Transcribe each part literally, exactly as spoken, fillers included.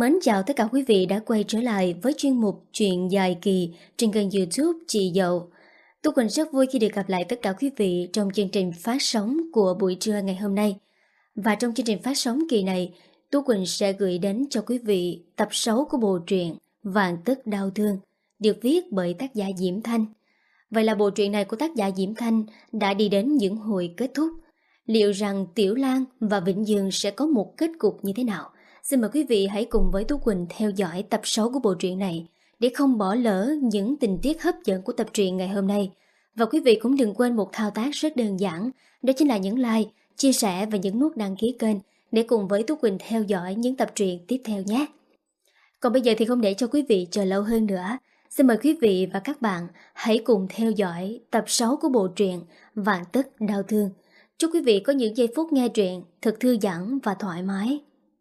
Mến chào tất cả quý vị đã quay trở lại với chuyên mục Chuyện dài kỳ trên kênh YouTube Chị Dậu. Tú Quỳnh rất vui khi được gặp lại tất cả quý vị trong chương trình phát sóng của buổi trưa ngày hôm nay. Và trong chương trình phát sóng kỳ này, Tú Quỳnh sẽ gửi đến cho quý vị tập sáu của bộ truyện Vạn Tất Đau Thương, được viết bởi tác giả Diễm Thanh. Vậy là bộ truyện này của tác giả Diễm Thanh đã đi đến những hồi kết thúc. Liệu rằng Tiểu Lan và Vĩnh Dương sẽ có một kết cục như thế nào? Xin mời quý vị hãy cùng với Tú Quỳnh theo dõi tập sáu của bộ truyện này để không bỏ lỡ những tình tiết hấp dẫn của tập truyện ngày hôm nay. Và quý vị cũng đừng quên một thao tác rất đơn giản, đó chính là nhấn like, chia sẻ và nhấn nút đăng ký kênh để cùng với Tú Quỳnh theo dõi những tập truyện tiếp theo nhé. Còn bây giờ thì không để cho quý vị chờ lâu hơn nữa, xin mời quý vị và các bạn hãy cùng theo dõi tập sáu của bộ truyện Vạn Tất Đau Thương. Chúc quý vị có những giây phút nghe truyện thật thư giãn và thoải mái.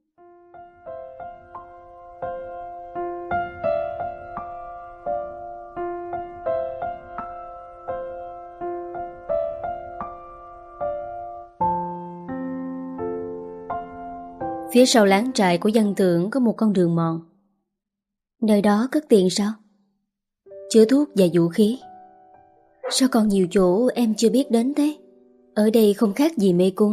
Phía sau láng trại của dân tưởng có một con đường mòn. Nơi đó cất tiền sao? Chứa thuốc và vũ khí. Sao còn nhiều chỗ em chưa biết đến thế? Ở đây không khác gì mê cung.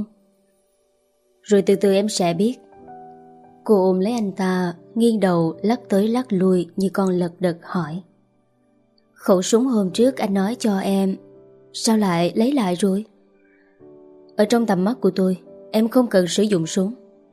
Rồi từ từ em sẽ biết. Cô ôm lấy anh ta, nghiêng đầu lắc tới lắc lui như con lật đật hỏi: Khẩu súng hôm trước anh nói cho em, sao lại lấy lại rồi? Ở trong tầm mắt của tôi, em không cần sử dụng súng.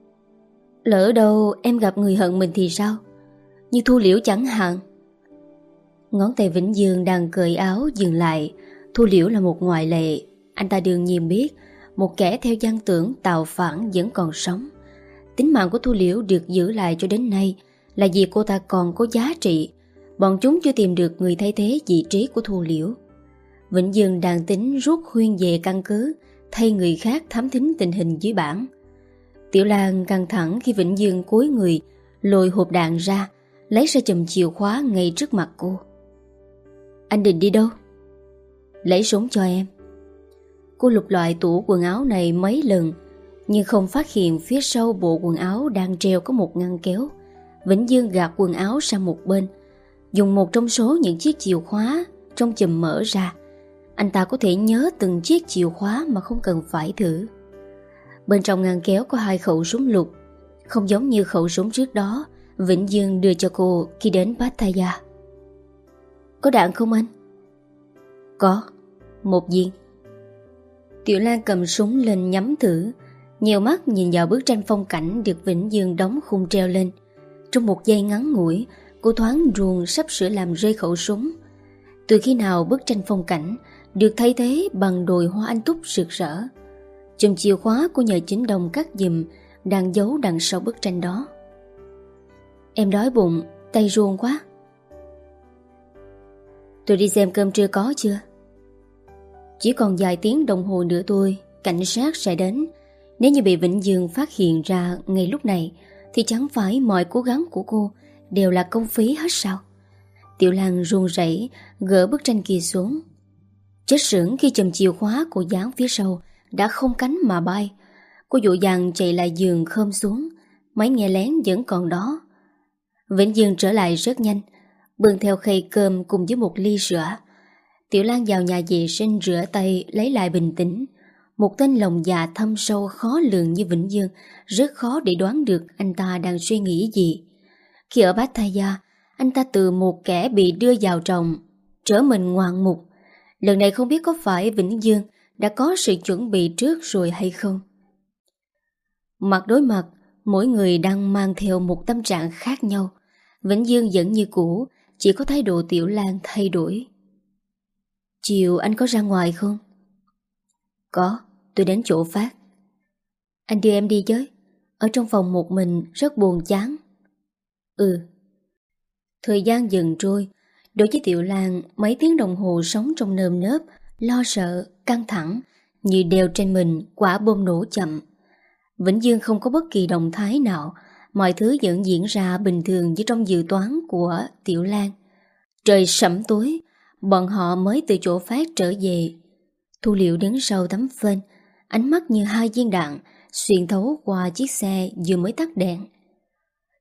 Lỡ đâu em gặp người hận mình thì sao? Như Thu Liễu chẳng hạn. Ngón tay Vĩnh Dương đang cởi áo dừng lại. Thu Liễu là một ngoại lệ. Anh ta đương nhiên biết một kẻ theo gian tưởng tạo phản vẫn còn sống. Tính mạng của Thu Liễu được giữ lại cho đến nay là vì cô ta còn có giá trị. Bọn chúng chưa tìm được người thay thế vị trí của Thu Liễu. Vĩnh Dương đang tính rút Huyên về căn cứ, thay người khác thám thính tình hình dưới bản. Tiểu Lan căng thẳng khi Vĩnh Dương cúi người lôi hộp đạn ra, lấy ra chùm chìa khóa ngay trước mặt cô. Anh định đi đâu? Lấy súng cho em. Cô lục loại tủ quần áo này mấy lần nhưng không phát hiện phía sau bộ quần áo đang treo có một ngăn kéo. Vĩnh Dương gạt quần áo sang một bên, dùng một trong số những chiếc chìa khóa trong chùm mở ra. Anh ta có thể nhớ từng chiếc chìa khóa mà không cần phải thử. Bên trong ngăn kéo có hai khẩu súng lục, không giống như khẩu súng trước đó Vĩnh Dương đưa cho cô khi đến Pattaya. Có đạn không anh? Có, một viên. Tiểu Lan cầm súng lên nhắm thử, nhiều mắt nhìn vào bức tranh phong cảnh được Vĩnh Dương đóng khung treo lên. Trong một giây ngắn ngủi, cô thoáng ruồng sắp sửa làm rơi khẩu súng. Từ khi nào bức tranh phong cảnh được thay thế bằng đồi hoa anh túc rực rỡ? Chùm chìa khóa của nhờ chính đồng cắt giùm đang giấu đằng sau bức tranh đó. Em đói bụng, tay ruông quá. Tôi đi xem cơm trưa có chưa? Chỉ còn vài tiếng đồng hồ nữa thôi, cảnh sát sẽ đến. Nếu như bị Vĩnh Dương phát hiện ra ngay lúc này thì chẳng phải mọi cố gắng của cô đều là công phí hết sao? Tiểu Lan run rẩy gỡ bức tranh kia xuống. Chết sững khi chùm chìa khóa của dán phía sau đã không cánh mà bay. Cô dội vàng chạy lại giường khom xuống. Máy nghe lén vẫn còn đó. Vĩnh Dương trở lại rất nhanh, bưng theo khay cơm cùng với một ly sữa. Tiểu Lan vào nhà vệ sinh rửa tay, lấy lại bình tĩnh. Một tên lòng dạ thâm sâu khó lường như Vĩnh Dương rất khó để đoán được anh ta đang suy nghĩ gì. Khi ở Pattaya, anh ta từ một kẻ bị đưa vào tròng trở mình ngoạn mục. Lần này không biết có phải Vĩnh Dương đã có sự chuẩn bị trước rồi hay không. Mặt đối mặt, mỗi người đang mang theo một tâm trạng khác nhau. Vĩnh Dương vẫn như cũ, chỉ có thái độ Tiểu Lan thay đổi. Chiều anh có ra ngoài không? Có, tôi đến chỗ Phát. Anh đưa em đi với. Ở trong phòng một mình rất buồn chán. Ừ. Thời gian dần trôi. Đối với Tiểu Lan, mấy tiếng đồng hồ sống trong nơm nớp, lo sợ, căng thẳng, như đeo trên mình quả bom nổ chậm. Vĩnh Dương không có bất kỳ động thái nào. Mọi thứ vẫn diễn ra bình thường như trong dự toán của Tiểu Lan. Trời sẫm tối, bọn họ mới từ chỗ Phát trở về. Thu Liễu đứng sau tấm phên, ánh mắt như hai viên đạn xuyên thấu qua chiếc xe vừa mới tắt đèn.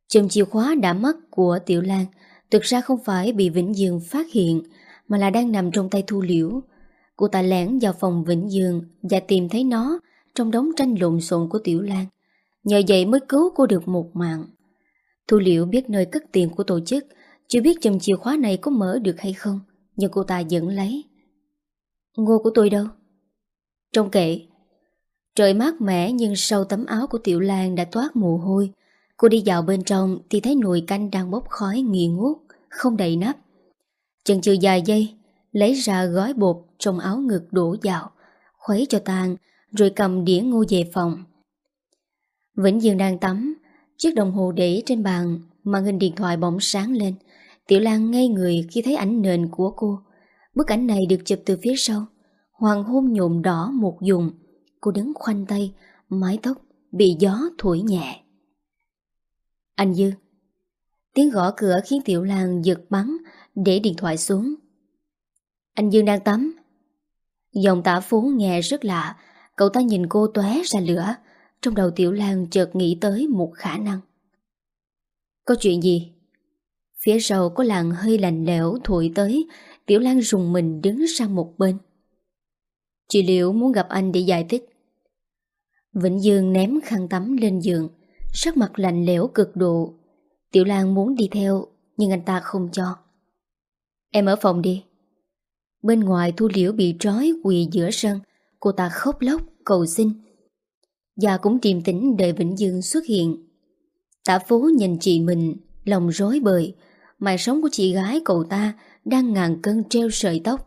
Chùm chìa khóa đã mất của Tiểu Lan thực ra không phải bị Vĩnh Dương phát hiện, mà là đang nằm trong tay Thu Liễu. Cô ta lẻn vào phòng Vĩnh Dương và tìm thấy nó trong đống tranh lộn xộn của Tiểu Lan. Nhờ vậy mới cứu cô được một mạng. Thu Liễu biết nơi cất tiền của tổ chức, chưa biết chùm chìa khóa này có mở được hay không, nhưng cô ta vẫn lấy. Ngô của tôi đâu? Trong kệ. Trời mát mẻ nhưng sau tấm áo của Tiểu Lan đã toát mồ hôi. Cô đi vào bên trong thì thấy nồi canh đang bốc khói nghi ngút, không đậy nắp. Chần chừ vài giây, lấy ra gói bột trong áo ngực đổ vào, khuấy cho tan, rồi cầm đĩa ngô về phòng. Vĩnh Dương đang tắm, chiếc đồng hồ để trên bàn, màn hình điện thoại bỗng sáng lên. Tiểu Lan ngây người khi thấy ảnh nền của cô. Bức ảnh này được chụp từ phía sau, hoàng hôn nhuộm đỏ một vùng. Cô đứng khoanh tay, mái tóc bị gió thổi nhẹ. Anh Dương. Tiếng gõ cửa khiến Tiểu Lan giật bắn, để điện thoại xuống. Anh Dương đang tắm. Giọng Tả Phú nghe rất lạ. Cậu ta nhìn cô tóe ra lửa. Trong đầu Tiểu Lan chợt nghĩ tới một khả năng. Có chuyện gì? Phía sau có làn hơi lạnh lẽo thổi tới. Tiểu Lan rùng mình đứng sang một bên. Chị Liễu muốn gặp anh để giải thích. Vĩnh Dương ném khăn tắm lên giường, sắc mặt lạnh lẽo cực độ. Tiểu Lan muốn đi theo, nhưng anh ta không cho. Em ở phòng đi. Bên ngoài Thu Liễu bị trói quỳ giữa sân. Cô ta khóc lóc cầu xin, và cũng điềm tĩnh đợi Vĩnh Dương xuất hiện. Tả Phú nhìn chị mình, lòng rối bời. Mạng sống của chị gái cậu ta đang ngàn cân treo sợi tóc.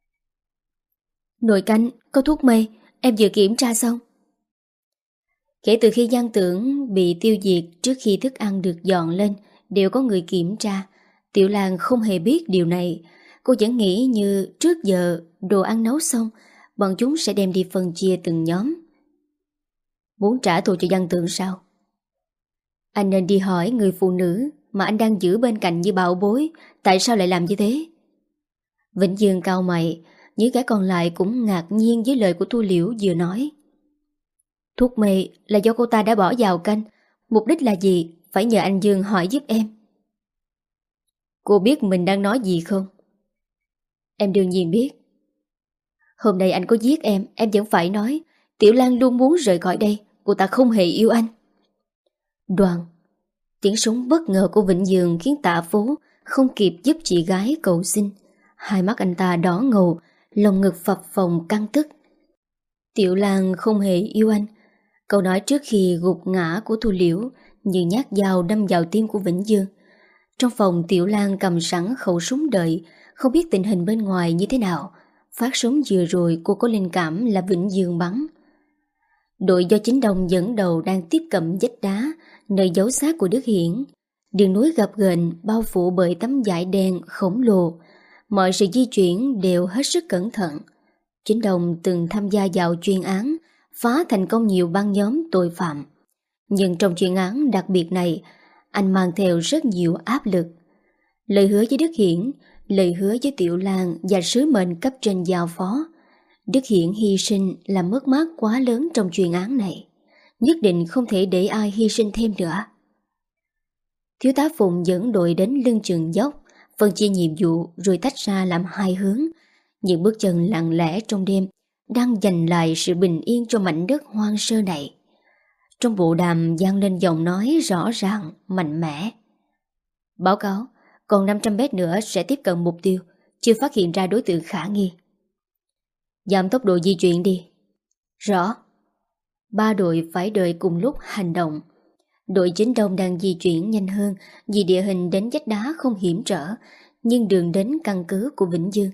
Nồi canh, có thuốc mê, em vừa kiểm tra xong. Kể từ khi Giang Tưởng bị tiêu diệt, trước khi thức ăn được dọn lên đều có người kiểm tra. Tiểu Lan không hề biết điều này. Cô vẫn nghĩ như trước giờ đồ ăn nấu xong, bọn chúng sẽ đem đi phân chia từng nhóm. Muốn trả thù cho Giang Tưởng sao? Anh nên đi hỏi người phụ nữ mà anh đang giữ bên cạnh như bảo bối, tại sao lại làm như thế? Vĩnh Dương cau mày, những kẻ còn lại cũng ngạc nhiên với lời của Thu Liễu vừa nói. Thuốc mê là do cô ta đã bỏ vào canh. Mục đích là gì? Phải nhờ anh Dương hỏi giúp em. Cô biết mình đang nói gì không? Em đương nhiên biết. Hôm nay anh có giết em, em vẫn phải nói. Tiểu Lan luôn muốn rời khỏi đây. Cô ta không hề yêu anh. Đoàn. Tiếng súng bất ngờ của Vĩnh Dương khiến Tạ Phú không kịp giúp chị gái cầu xin. Hai mắt anh ta đỏ ngầu, lồng ngực phập phồng căng tức. Tiểu Lan không hề yêu anh. Câu nói trước khi gục ngã của Thu Liễu như nhát dao đâm vào tim của Vĩnh Dương. Trong phòng Tiểu Lan cầm sẵn khẩu súng đợi, không biết tình hình bên ngoài như thế nào. Phát súng vừa rồi cô có linh cảm là Vĩnh Dương bắn. Đội do Chính Đông dẫn đầu đang tiếp cận vách đá, nơi giấu xác của Đức Hiển. Đường núi gập ghềnh bao phủ bởi tấm vải đen khổng lồ. Mọi sự di chuyển đều hết sức cẩn thận. Chính Đông từng tham gia vào chuyên án, phá thành công nhiều băng nhóm tội phạm. Nhưng trong chuyên án đặc biệt này, anh mang theo rất nhiều áp lực. Lời hứa với Đức Hiển, lời hứa với Tiểu Lan và sứ mệnh cấp trên giao phó. Đức Hiển hy sinh là mất mát quá lớn trong chuyên án này. Nhất định không thể để ai hy sinh thêm nữa. Thiếu tá Phùng dẫn đội đến lưng chừng dốc, phân chia nhiệm vụ rồi tách ra làm hai hướng. Những bước chân lặng lẽ trong đêm đang giành lại sự bình yên cho mảnh đất hoang sơ này. Trong bộ đàm vang lên giọng nói rõ ràng, mạnh mẽ. Báo cáo, còn năm trăm mét nữa sẽ tiếp cận mục tiêu, chưa phát hiện ra đối tượng khả nghi. Giảm tốc độ di chuyển đi. Rõ. Ba đội phải đợi cùng lúc hành động. Đội Chính Đông đang di chuyển nhanh hơn vì địa hình đến vách đá không hiểm trở, nhưng đường đến căn cứ của Vĩnh Dương.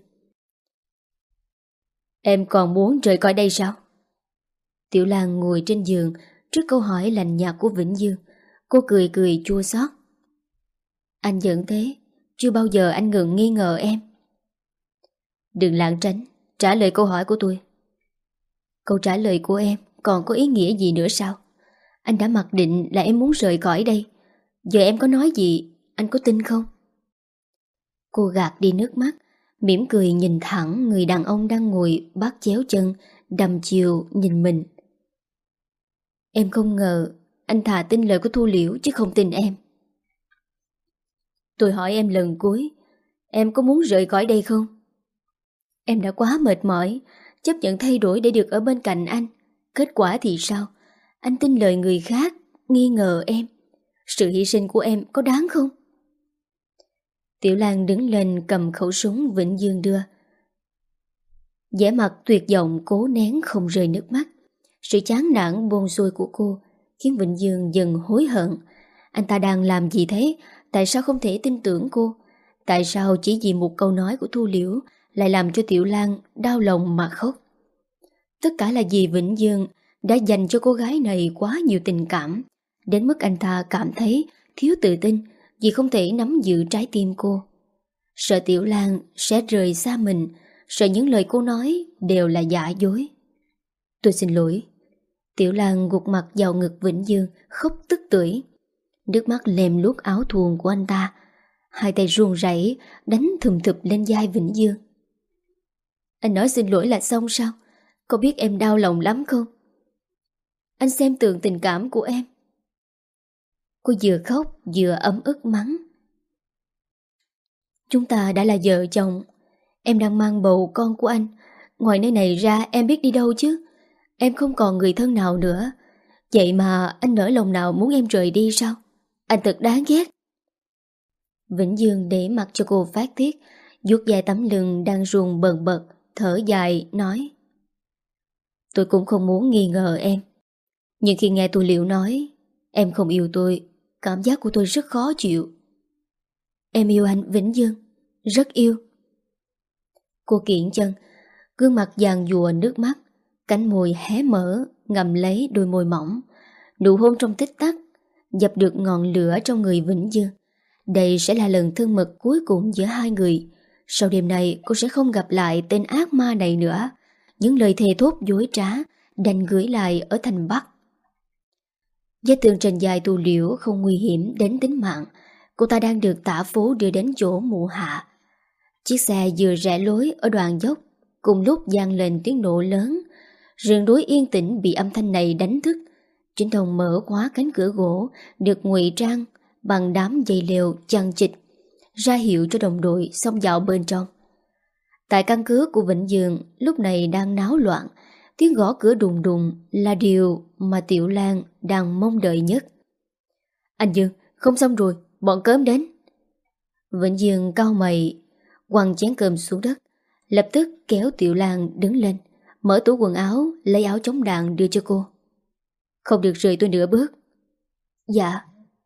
Em còn muốn rời khỏi đây sao? Tiểu Lan ngồi trên giường trước câu hỏi lạnh nhạt của Vĩnh Dương. Cô cười cười chua xót. Anh giận thế, chưa bao giờ anh ngừng nghi ngờ em. Đừng lảng tránh, trả lời câu hỏi của tôi. Câu trả lời của em còn có ý nghĩa gì nữa sao? Anh đã mặc định là em muốn rời khỏi đây. Giờ em có nói gì, anh có tin không? Cô gạt đi nước mắt, mỉm cười nhìn thẳng người đàn ông đang ngồi bắt chéo chân, đăm chiều nhìn mình. Em không ngờ anh thà tin lời của Thu Liễu chứ không tin em. Tôi hỏi em lần cuối, em có muốn rời khỏi đây không? Em đã quá mệt mỏi, chấp nhận thay đổi để được ở bên cạnh anh. Kết quả thì sao? Anh tin lời người khác, nghi ngờ em. Sự hy sinh của em có đáng không? Tiểu Lan đứng lên cầm khẩu súng Vĩnh Dương đưa. vẻ mặt tuyệt vọng cố nén không rơi nước mắt. Sự chán nản buông xuôi của cô khiến Vĩnh Dương dần hối hận. Anh ta đang làm gì thế? Tại sao không thể tin tưởng cô? Tại sao chỉ vì một câu nói của Thu Liễu lại làm cho Tiểu Lan đau lòng mà khóc? Tất cả là vì Vĩnh Dương đã dành cho cô gái này quá nhiều tình cảm, đến mức anh ta cảm thấy thiếu tự tin vì không thể nắm giữ trái tim cô. Sợ Tiểu Lan sẽ rời xa mình, sợ những lời cô nói đều là giả dối. Tôi xin lỗi. Tiểu Lan gục mặt vào ngực Vĩnh Dương, khóc tức tưởi. Nước mắt lem luốc áo thun của anh ta. Hai tay run rẩy đánh thùm thụp lên vai Vĩnh Dương. Anh nói xin lỗi là xong sao? Có biết em đau lòng lắm không? Anh xem tường tình cảm của em. Cô vừa khóc vừa ấm ức mắng. Chúng ta đã là vợ chồng. Em đang mang bầu con của anh. Ngoài nơi này ra em biết đi đâu chứ? Em không còn người thân nào nữa. Vậy mà anh nỡ lòng nào muốn em rời đi sao? Anh thật đáng ghét. Vĩnh Dương để mặc cho cô phát tiết, vuốt vai tấm lưng đang run bần bật, thở dài nói: Tôi cũng không muốn nghi ngờ em, nhưng khi nghe tôi Liệu nói em không yêu tôi, cảm giác của tôi rất khó chịu. Em yêu anh Vĩnh Dương, rất yêu. Cô kiễng chân, gương mặt giàn giụa nước mắt, cánh môi hé mở ngậm lấy đôi môi mỏng. Nụ hôn trong tích tắc dập được ngọn lửa trong người Vĩnh Dương. Đây sẽ là lần thân mật cuối cùng giữa hai người. Sau đêm này cô sẽ không gặp lại tên ác ma này nữa. Những lời thề thốt dối trá đành gửi lại ở thành Bắc. Vết thương trên vai Tu Liễu không nguy hiểm đến tính mạng. Cô ta đang được tả phố đưa đến chỗ mụ Hạ. Chiếc xe vừa rẽ lối ở đoạn dốc, cùng lúc vang lên tiếng nổ lớn. Rừng núi yên tĩnh bị âm thanh này đánh thức. Trịnh Thông mở khóa cánh cửa gỗ được ngụy trang bằng đám dây leo chằng chịt, ra hiệu cho đồng đội xông vào bên trong. Tại căn cứ của Vĩnh Dương lúc này đang náo loạn. Tiếng gõ cửa đùng đùng là điều mà Tiểu Lan đang mong đợi nhất. Anh Dương, không xong rồi, bọn cớm đến. Vĩnh Dương cau mày, quăng chén cơm xuống đất, lập tức kéo Tiểu Lan đứng lên, mở tủ quần áo, lấy áo chống đạn đưa cho cô. Không được rời tôi nửa bước. Dạ.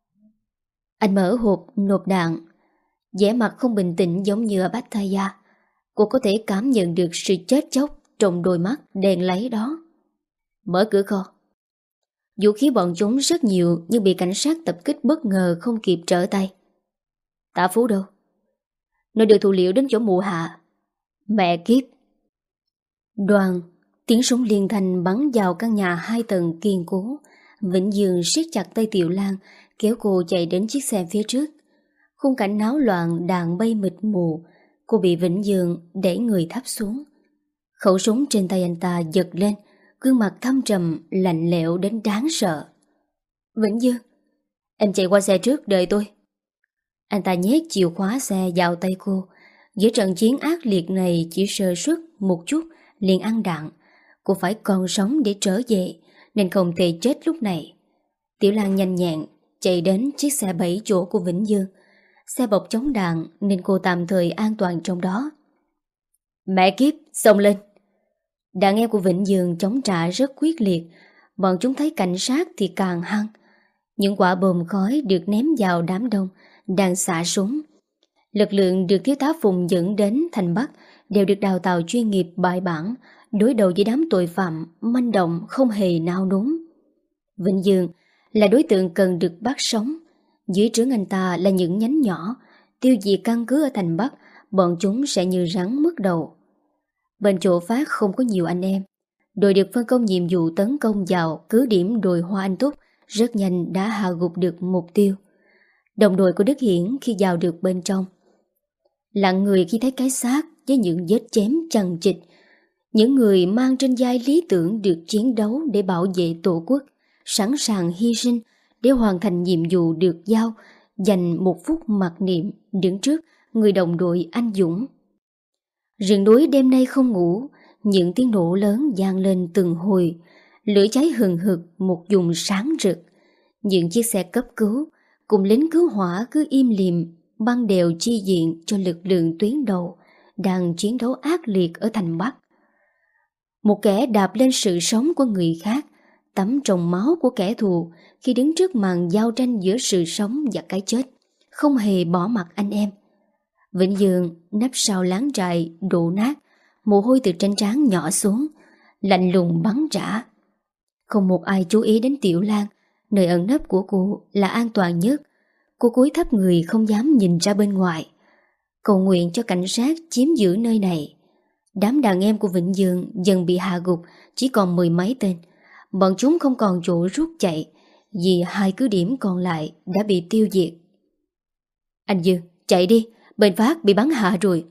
Anh mở hộp nộp đạn, vẻ mặt không bình tĩnh giống như ở Pattaya. Cô có thể cảm nhận được sự chết chóc trong đôi mắt đèn láy đó. Mở cửa kho. Vũ khí bọn chúng rất nhiều nhưng bị cảnh sát tập kích bất ngờ không kịp trở tay. Tạ Phú đâu? Nó đưa Thu Liễu đến chỗ mụ Hạ. Mẹ kiếp. Đoàn, tiếng súng liên thanh bắn vào căn nhà hai tầng kiên cố. Vĩnh Dương siết chặt tay Tiểu Lan, kéo cô chạy đến chiếc xe phía trước. Khung cảnh náo loạn, đạn bay mịt mù. Cô bị Vĩnh Dương đẩy người thấp xuống. Khẩu súng trên tay anh ta giật lên, gương mặt thâm trầm, lạnh lẽo đến đáng sợ. Vĩnh Dương, em chạy qua xe trước đợi tôi. Anh ta nhét chìa khóa xe vào tay cô. Giữa trận chiến ác liệt này chỉ sơ suất một chút liền ăn đạn. Cô phải còn sống để trở về, nên không thể chết lúc này. Tiểu Lan nhanh nhẹn chạy đến chiếc xe bảy chỗ của Vĩnh Dương. Xe bọc chống đạn nên cô tạm thời an toàn trong đó. Mẹ kiếp, xông lên. Đàn em của Vĩnh Dương chống trả rất quyết liệt. Bọn chúng thấy cảnh sát thì càng hăng. Những quả bom khói được ném vào đám đông đang xả súng. Lực lượng được thiếu tá Phùng dẫn đến thành Bắc đều được đào tạo chuyên nghiệp bài bản, đối đầu với đám tội phạm manh động không hề nao núng. Vĩnh Dương là đối tượng cần được bắt sống. Dưới trướng anh ta là những nhánh nhỏ. Tiêu diệt căn cứ ở thành Bắc, bọn chúng sẽ như rắn mất đầu. Bên chỗ Phát không có nhiều anh em. Đội được phân công nhiệm vụ tấn công vào cứ điểm đồi Hoa Anh Túc rất nhanh đã hạ gục được mục tiêu. Đồng đội của Đức Hiển khi vào được bên trong lặng người khi thấy cái xác với những vết chém chằng chịt. Những người mang trên vai lý tưởng được chiến đấu để bảo vệ tổ quốc, sẵn sàng hy sinh để hoàn thành nhiệm vụ được giao, dành một phút mặc niệm đứng trước người đồng đội anh dũng. Rừng núi đêm nay không ngủ, những tiếng nổ lớn vang lên từng hồi, lửa cháy hừng hực một vùng sáng rực. Những chiếc xe cấp cứu cùng lính cứu hỏa cứ im lìm băng đều chi diện cho lực lượng tuyến đầu đang chiến đấu ác liệt ở thành Bắc. Một kẻ đạp lên sự sống của người khác, tắm trong máu của kẻ thù khi đứng trước màn giao tranh giữa sự sống và cái chết, không hề bỏ mặc anh em. Vĩnh Dương nấp sau láng trại đổ nát, mồ hôi từ trên trán nhỏ xuống, lạnh lùng bắn trả. Không một ai chú ý đến Tiểu Lan, nơi ẩn nấp của cô là an toàn nhất. Cô cúi thấp người không dám nhìn ra bên ngoài, cầu nguyện cho cảnh sát chiếm giữ nơi này. Đám đàn em của Vĩnh Dương dần bị hạ gục, chỉ còn mười mấy tên. Bọn chúng không còn chỗ rút chạy, vì hai cứ điểm còn lại đã bị tiêu diệt. Anh Dương, chạy đi, bên Phát bị bắn hạ rồi.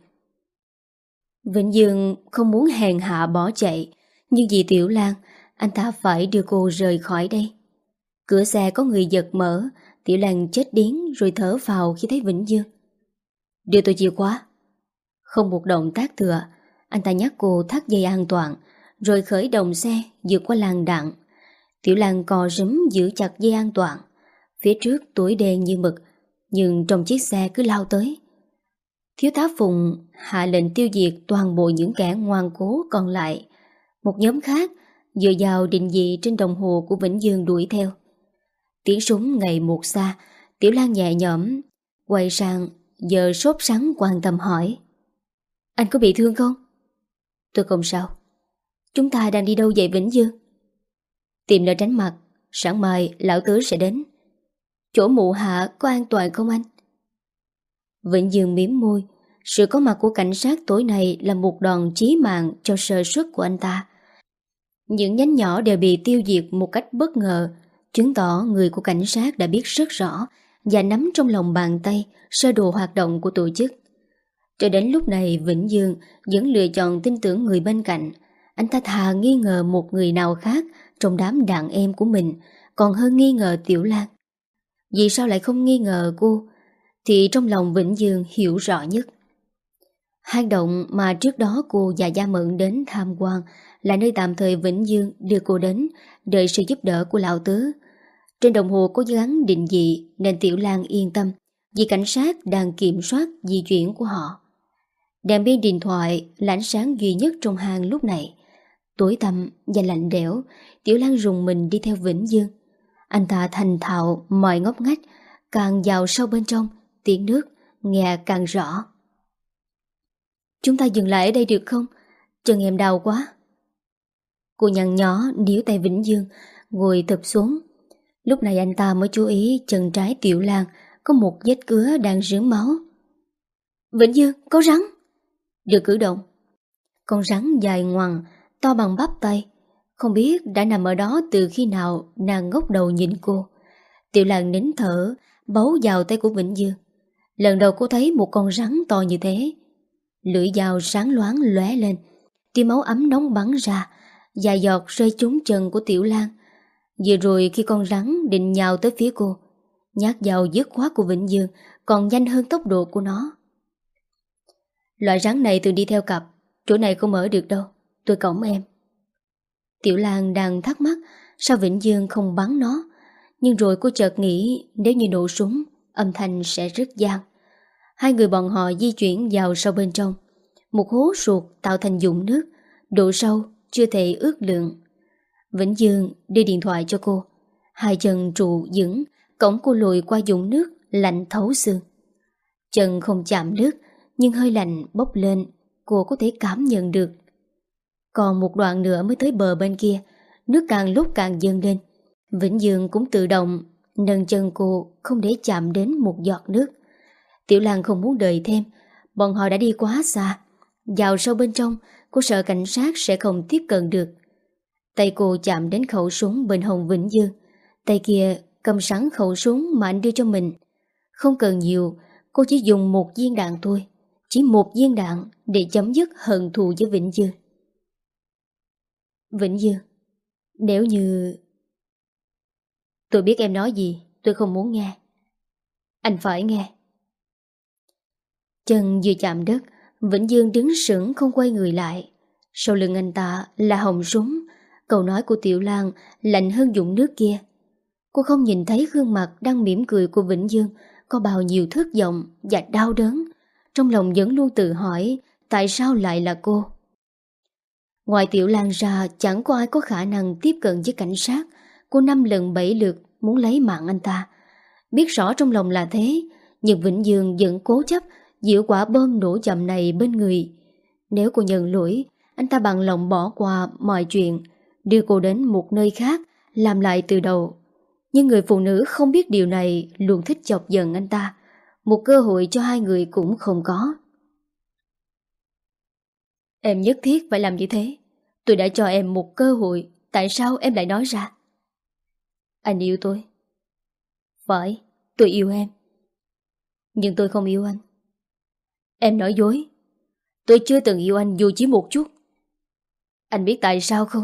Vĩnh Dương không muốn hèn hạ bỏ chạy, nhưng vì Tiểu Lan, anh ta phải đưa cô rời khỏi đây. Cửa xe có người giật mở, Tiểu Lan chết điếng rồi thở phào khi thấy Vĩnh Dương. Đưa tôi chìa khóa. Không một động tác thừa, anh ta nhắc cô thắt dây an toàn, rồi khởi động xe vượt qua làn đạn. Tiểu Lan cò rúm giữ chặt dây an toàn. Phía trước tối đen như mực, nhưng trong chiếc xe cứ lao tới. Thiếu tá Phùng hạ lệnh tiêu diệt toàn bộ những kẻ ngoan cố còn lại. Một nhóm khác dựa vào định vị trên đồng hồ của Vĩnh Dương đuổi theo. Tiếng súng ngày một xa, Tiểu Lan nhẹ nhõm quay sang, giờ sốt sắng quan tâm hỏi: Anh có bị thương không? Tôi không sao. Chúng ta đang đi đâu vậy Vĩnh Dương? Tìm nơi tránh mặt, sáng mai lão tứ sẽ đến. Chỗ mụ hạ có an toàn không anh? Vĩnh Dương mím môi. Sự có mặt của cảnh sát tối nay là một đòn chí mạng cho sơ suất của anh ta. Những nhánh nhỏ đều bị tiêu diệt một cách bất ngờ, chứng tỏ người của cảnh sát đã biết rất rõ và nắm trong lòng bàn tay sơ đồ hoạt động của tổ chức. Cho đến lúc này Vĩnh Dương vẫn lựa chọn tin tưởng người bên cạnh. Anh ta thà nghi ngờ một người nào khác trong đám đàn em của mình còn hơn nghi ngờ Tiểu Lan. Vì sao lại không nghi ngờ cô? Thì trong lòng Vĩnh Dương hiểu rõ nhất. Hang động mà trước đó cô và Gia Mận đến tham quan là nơi tạm thời Vĩnh Dương đưa cô đến đợi sự giúp đỡ của lão tứ. Trên đồng hồ có gắn định vị nên Tiểu Lan yên tâm vì cảnh sát đang kiểm soát di chuyển của họ. Đèn pin điện thoại là ánh sáng duy nhất trong hang lúc này. Tối tăm và lạnh lẽo, Tiểu Lan rùng mình đi theo Vĩnh Dương. Anh ta thành thạo mọi ngóc ngách, càng vào sâu bên trong, tiếng nước nghe càng rõ. Chúng ta dừng lại ở đây được không? Chân em đau quá. Cô nhăn nhó níu tay Vĩnh Dương, ngồi thụp xuống. Lúc này anh ta mới chú ý chân trái Tiểu Lan có một vết cứa đang rướm máu. Vĩnh Dương, có rắn. Được cử động. Con rắn dài ngoằng, to bằng bắp tay. Không biết đã nằm ở đó từ khi nào nàng ngóc đầu nhìn cô. Tiểu Lan nín thở, bấu vào tay của Vĩnh Dương. Lần đầu cô thấy một con rắn to như thế. Lưỡi dao sáng loáng lóe lên, tia máu ấm nóng bắn ra, vài giọt rơi trúng chân của Tiểu Lan. Vừa rồi khi con rắn định nhào tới phía cô, nhát dao dứt khoát của Vĩnh Dương còn nhanh hơn tốc độ của nó. Loại rắn này thường đi theo cặp, chỗ này không ở được đâu, tôi cõng em. Tiểu Lan đang thắc mắc sao Vĩnh Dương không bắn nó, nhưng rồi cô chợt nghĩ nếu như nổ súng, âm thanh sẽ rất gian. Hai người bọn họ di chuyển vào sâu bên trong. Một hố sụt tạo thành dũng nước, độ sâu chưa thể ước lượng. Vĩnh Dương đưa điện thoại cho cô. Hai chân trụ vững, cõng cô lùi qua dũng nước lạnh thấu xương. Chân không chạm nước, nhưng hơi lạnh bốc lên, cô có thể cảm nhận được. Còn một đoạn nữa mới tới bờ bên kia, nước càng lúc càng dâng lên. Vĩnh Dương cũng tự động nâng chân cô không để chạm đến một giọt nước. Tiểu Lan không muốn đợi thêm, bọn họ đã đi quá xa. Vào sâu bên trong, cô sợ cảnh sát sẽ không tiếp cận được. Tay cô chạm đến khẩu súng bên hông Vĩnh Dương. Tay kia cầm sẵn khẩu súng mà anh đưa cho mình. Không cần nhiều, cô chỉ dùng một viên đạn thôi. Chỉ một viên đạn để chấm dứt hận thù với Vĩnh Dương. Vĩnh Dương, nếu như... Tôi biết em nói gì, tôi không muốn nghe. Anh phải nghe. Chân vừa chạm đất, Vĩnh Dương đứng sững không quay người lại. Sau lưng anh ta là họng súng. Câu nói của Tiểu Lan lạnh hơn dũng nước kia. Cô không nhìn thấy gương mặt đang mỉm cười của Vĩnh Dương có bao nhiêu thất vọng và đau đớn. Trong lòng vẫn luôn tự hỏi tại sao lại là cô. Ngoài Tiểu Lan ra chẳng có ai có khả năng tiếp cận với cảnh sát. Cô năm lần bảy lượt muốn lấy mạng anh ta. Biết rõ trong lòng là thế, nhưng Vĩnh Dương vẫn cố chấp giữ quả bom nổ chậm này bên người. Nếu cô nhận lỗi, anh ta bằng lòng bỏ qua mọi chuyện, đưa cô đến một nơi khác, làm lại từ đầu. Nhưng người phụ nữ không biết điều này luôn thích chọc giận anh ta. Một cơ hội cho hai người cũng không có. Em nhất thiết phải làm như thế. Tôi đã cho em một cơ hội, tại sao em lại nói ra? Anh yêu tôi. Phải, tôi yêu em. Nhưng tôi không yêu anh. Em nói dối. Tôi chưa từng yêu anh dù chỉ một chút. Anh biết tại sao không?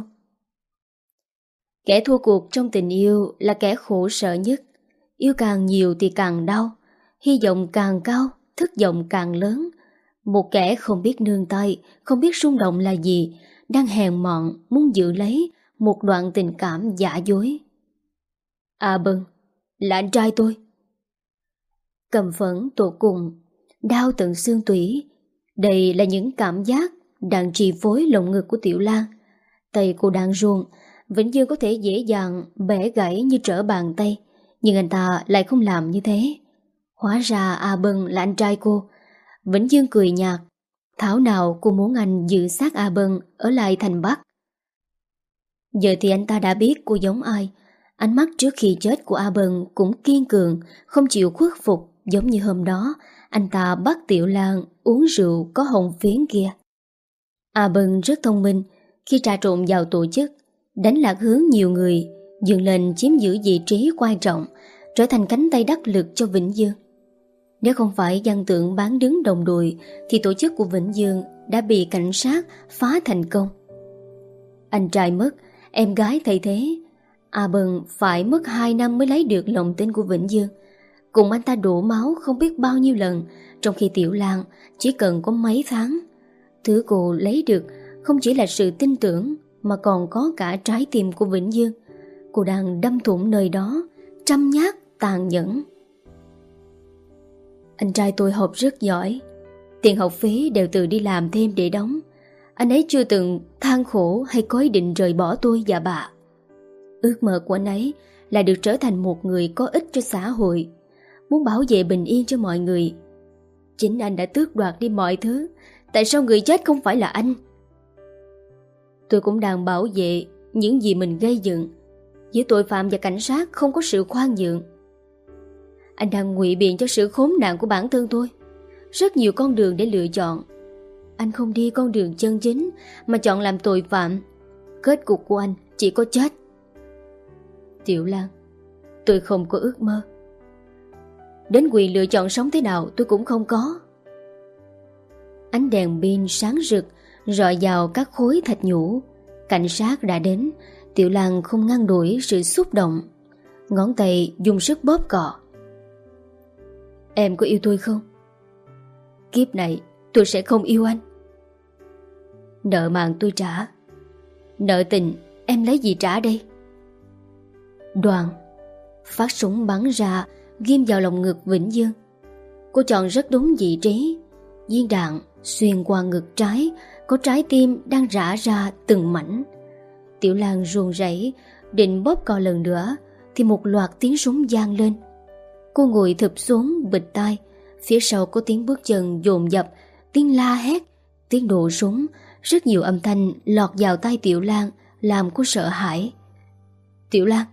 Kẻ thua cuộc trong tình yêu là kẻ khổ sở nhất. Yêu càng nhiều thì càng đau. Hy vọng càng cao, thất vọng càng lớn. Một kẻ không biết nương tay, không biết rung động là gì, đang hèn mọn muốn giữ lấy một đoạn tình cảm giả dối. À Bân, là anh trai tôi. Căm phẫn tột cùng, đau tận xương tủy. Đây là những cảm giác đang chi phối lồng ngực của Tiểu Lan. Tay cô đang run, Vĩnh Dương có thể dễ dàng bẻ gãy như trở bàn tay, nhưng anh ta lại không làm như thế. Hóa ra A Bân là anh trai cô. Vĩnh Dương cười nhạt. Thảo nào cô muốn anh giữ xác A Bân ở lại thành Bắc. Giờ thì anh ta đã biết cô giống ai. Ánh mắt trước khi chết của A Bân cũng kiên cường, không chịu khuất phục, giống như hôm đó anh ta bắt Tiểu Lan uống rượu có hồng phiến kia. A Bân rất thông minh. Khi trà trộn vào tổ chức, đánh lạc hướng nhiều người, dừng lên chiếm giữ vị trí quan trọng, trở thành cánh tay đắc lực cho Vĩnh Dương. Nếu không phải Văn Tượng bán đứng đồng đội, thì tổ chức của Vĩnh Dương đã bị cảnh sát phá thành công. Anh trai mất, em gái thay thế. A Bân phải mất hai năm mới lấy được lòng tin của Vĩnh Dương. Cùng anh ta đổ máu không biết bao nhiêu lần, trong khi Tiểu Lan chỉ cần có mấy tháng. Thứ cô lấy được không chỉ là sự tin tưởng, mà còn có cả trái tim của Vĩnh Dương. Cô đang đâm thủng nơi đó, trăm nhát tàn nhẫn. Anh trai tôi học rất giỏi, tiền học phí đều tự đi làm thêm để đóng. Anh ấy chưa từng than khổ hay có ý định rời bỏ tôi và bà. Ước mơ của anh ấy là được trở thành một người có ích cho xã hội, muốn bảo vệ bình yên cho mọi người. Chính anh đã tước đoạt đi mọi thứ. Tại sao người chết không phải là anh? Tôi cũng đang bảo vệ những gì mình gây dựng. Giữa tội phạm và cảnh sát không có sự khoan nhượng. Anh đang ngụy biện cho sự khốn nạn của bản thân tôi. Rất nhiều con đường để lựa chọn. Anh không đi con đường chân chính, mà chọn làm tội phạm. Kết cục của anh chỉ có chết. Tiểu Lan, tôi không có ước mơ. Đến quyền lựa chọn sống thế nào tôi cũng không có. Ánh đèn pin sáng rực rọi vào các khối thạch nhũ. Cảnh sát đã đến. Tiểu Lan không ngăn nổi sự xúc động, ngón tay dùng sức bóp cọ. Em có yêu tôi không? Kiếp này tôi sẽ không yêu anh. Nợ mạng tôi trả. Nợ tình em lấy gì trả đây? Đoàn. Phát súng bắn ra, ghim vào lòng ngực Vĩnh Dương. Cô chọn rất đúng vị trí. Viên đạn xuyên qua ngực trái, có trái tim đang rã ra từng mảnh. Tiểu Lan run rẩy định bóp cò lần nữa, thì một loạt tiếng súng vang lên. Cô ngồi thụp xuống bịt tai. Phía sau có tiếng bước chân dồn dập, tiếng la hét, tiếng nổ súng. Rất nhiều âm thanh lọt vào tai Tiểu Lan, làm cô sợ hãi. Tiểu Lan.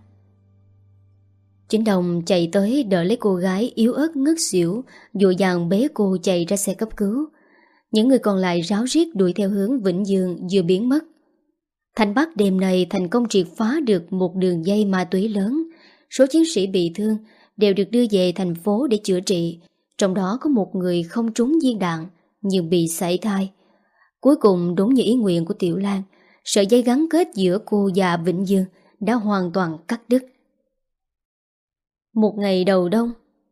Chính Đồng chạy tới đỡ lấy cô gái yếu ớt ngất xỉu, vội vàng bế cô chạy ra xe cấp cứu. Những người còn lại ráo riết đuổi theo hướng Vĩnh Dương vừa biến mất. Thành Bắc đêm nay thành công triệt phá được một đường dây ma túy lớn. Số chiến sĩ bị thương đều được đưa về thành phố để chữa trị. Trong đó có một người không trúng viên đạn nhưng bị sảy thai. Cuối cùng đúng như ý nguyện của Tiểu Lan, sợi dây gắn kết giữa cô và Vĩnh Dương đã hoàn toàn cắt đứt. Một ngày đầu đông,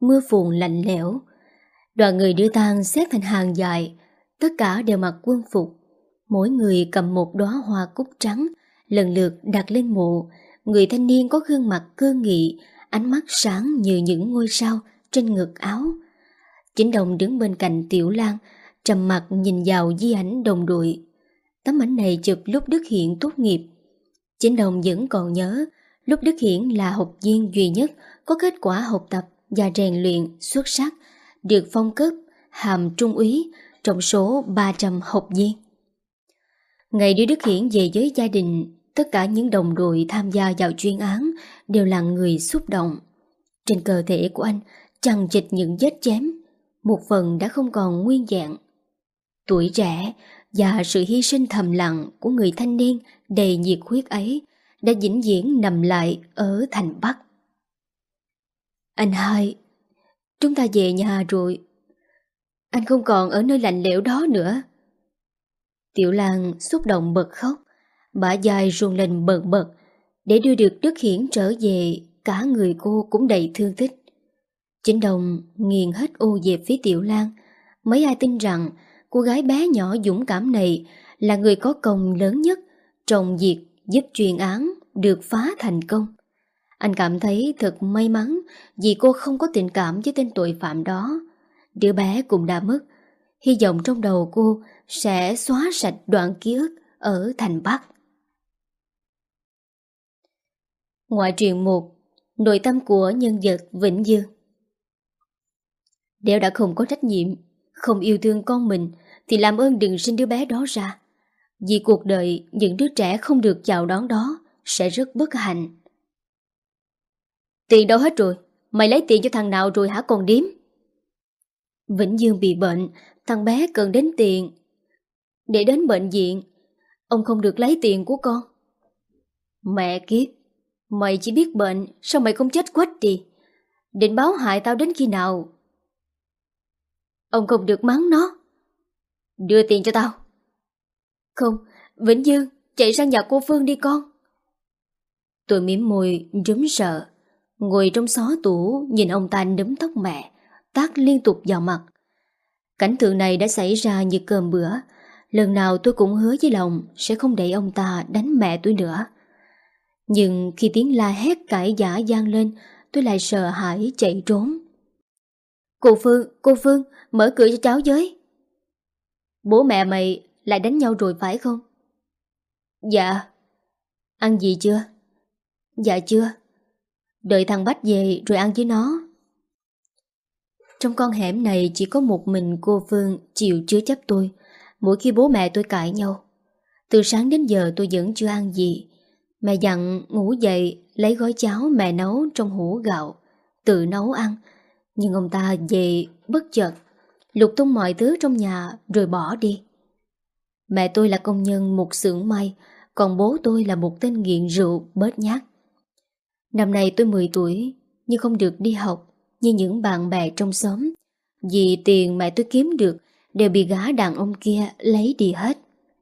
mưa phùn lạnh lẽo. Đoàn người đưa tang xếp thành hàng dài, tất cả đều mặc quân phục. Mỗi người cầm một đóa hoa cúc trắng, lần lượt đặt lên mộ. Người thanh niên có gương mặt cương nghị, ánh mắt sáng như những ngôi sao trên ngực áo. Chính Đồng đứng bên cạnh Tiểu Lan, trầm mặt nhìn vào di ảnh đồng đội. Tấm ảnh này chụp lúc Đức Hiển tốt nghiệp. Chính Đồng vẫn còn nhớ, lúc Đức Hiển là học viên duy nhất có kết quả học tập và rèn luyện xuất sắc, được phong cấp hàm trung úy trong số ba trăm học viên. Ngày đưa Đức Hiển về với gia đình, tất cả những đồng đội tham gia vào chuyên án đều là người xúc động. Trên cơ thể của anh chằng chịt những vết chém, một phần đã không còn nguyên vẹn. Tuổi trẻ và sự hy sinh thầm lặng của người thanh niên đầy nhiệt huyết ấy đã vĩnh viễn nằm lại ở thành Bắc. Anh hai, chúng ta về nhà rồi. Anh không còn ở nơi lạnh lẽo đó nữa. Tiểu Lan xúc động bật khóc, bả vai run lên bần bật. Để đưa được Đức Hiển trở về, cả người cô cũng đầy thương tích. Chính Đồng nghiền hết ô về phía Tiểu Lan. Mấy ai tin rằng cô gái bé nhỏ dũng cảm này là người có công lớn nhất trong việc giúp chuyên án được phá thành công. Anh cảm thấy thật may mắn vì cô không có tình cảm với tên tội phạm đó. Đứa bé cũng đã mất. Hy vọng trong đầu cô sẽ xóa sạch đoạn ký ức ở thành Bắc. Ngoại truyện một. Nội tâm của nhân vật Vĩnh Dương. Nếu đã không có trách nhiệm, không yêu thương con mình, thì làm ơn đừng sinh đứa bé đó ra. Vì cuộc đời những đứa trẻ không được chào đón đó sẽ rất bất hạnh. Tiền đâu hết rồi? Mày lấy tiền cho thằng nào rồi hả con điếm? Vĩnh Dương bị bệnh, thằng bé cần đến tiền để đến bệnh viện. Ông không được lấy tiền của con. Mẹ kiếp, mày chỉ biết bệnh, sao mày không chết quách đi? Định báo hại tao đến khi nào? Ông không được mắng nó. Đưa tiền cho tao. Không, Vĩnh Dương, chạy sang nhà cô Phương đi con. Tôi mím môi rúm sợ, ngồi trong xó tủ nhìn ông ta nắm tóc mẹ, tát liên tục vào mặt. Cảnh tượng này đã xảy ra như cơm bữa. Lần nào tôi cũng hứa với lòng sẽ không để ông ta đánh mẹ tôi nữa. Nhưng khi tiếng la hét cãi vã vang lên, tôi lại sợ hãi chạy trốn. Cô Phương, cô Phương, mở cửa cho cháu với. Bố mẹ mày lại đánh nhau rồi phải không? Dạ. Ăn gì chưa? Dạ chưa. Đợi thằng Bách về rồi ăn với nó. Trong con hẻm này chỉ có một mình cô Phương chịu chứa chấp tôi mỗi khi bố mẹ tôi cãi nhau. Từ sáng đến giờ tôi vẫn chưa ăn gì. Mẹ dặn ngủ dậy lấy gói cháo mẹ nấu trong hũ gạo, tự nấu ăn. Nhưng ông ta về bất chợt, lục tung mọi thứ trong nhà rồi bỏ đi. Mẹ tôi là công nhân một xưởng may, còn bố tôi là một tên nghiện rượu bớt nhát. Năm nay tôi mười tuổi, nhưng không được đi học như những bạn bè trong xóm, vì tiền mẹ tôi kiếm được đều bị gã đàn ông kia lấy đi hết.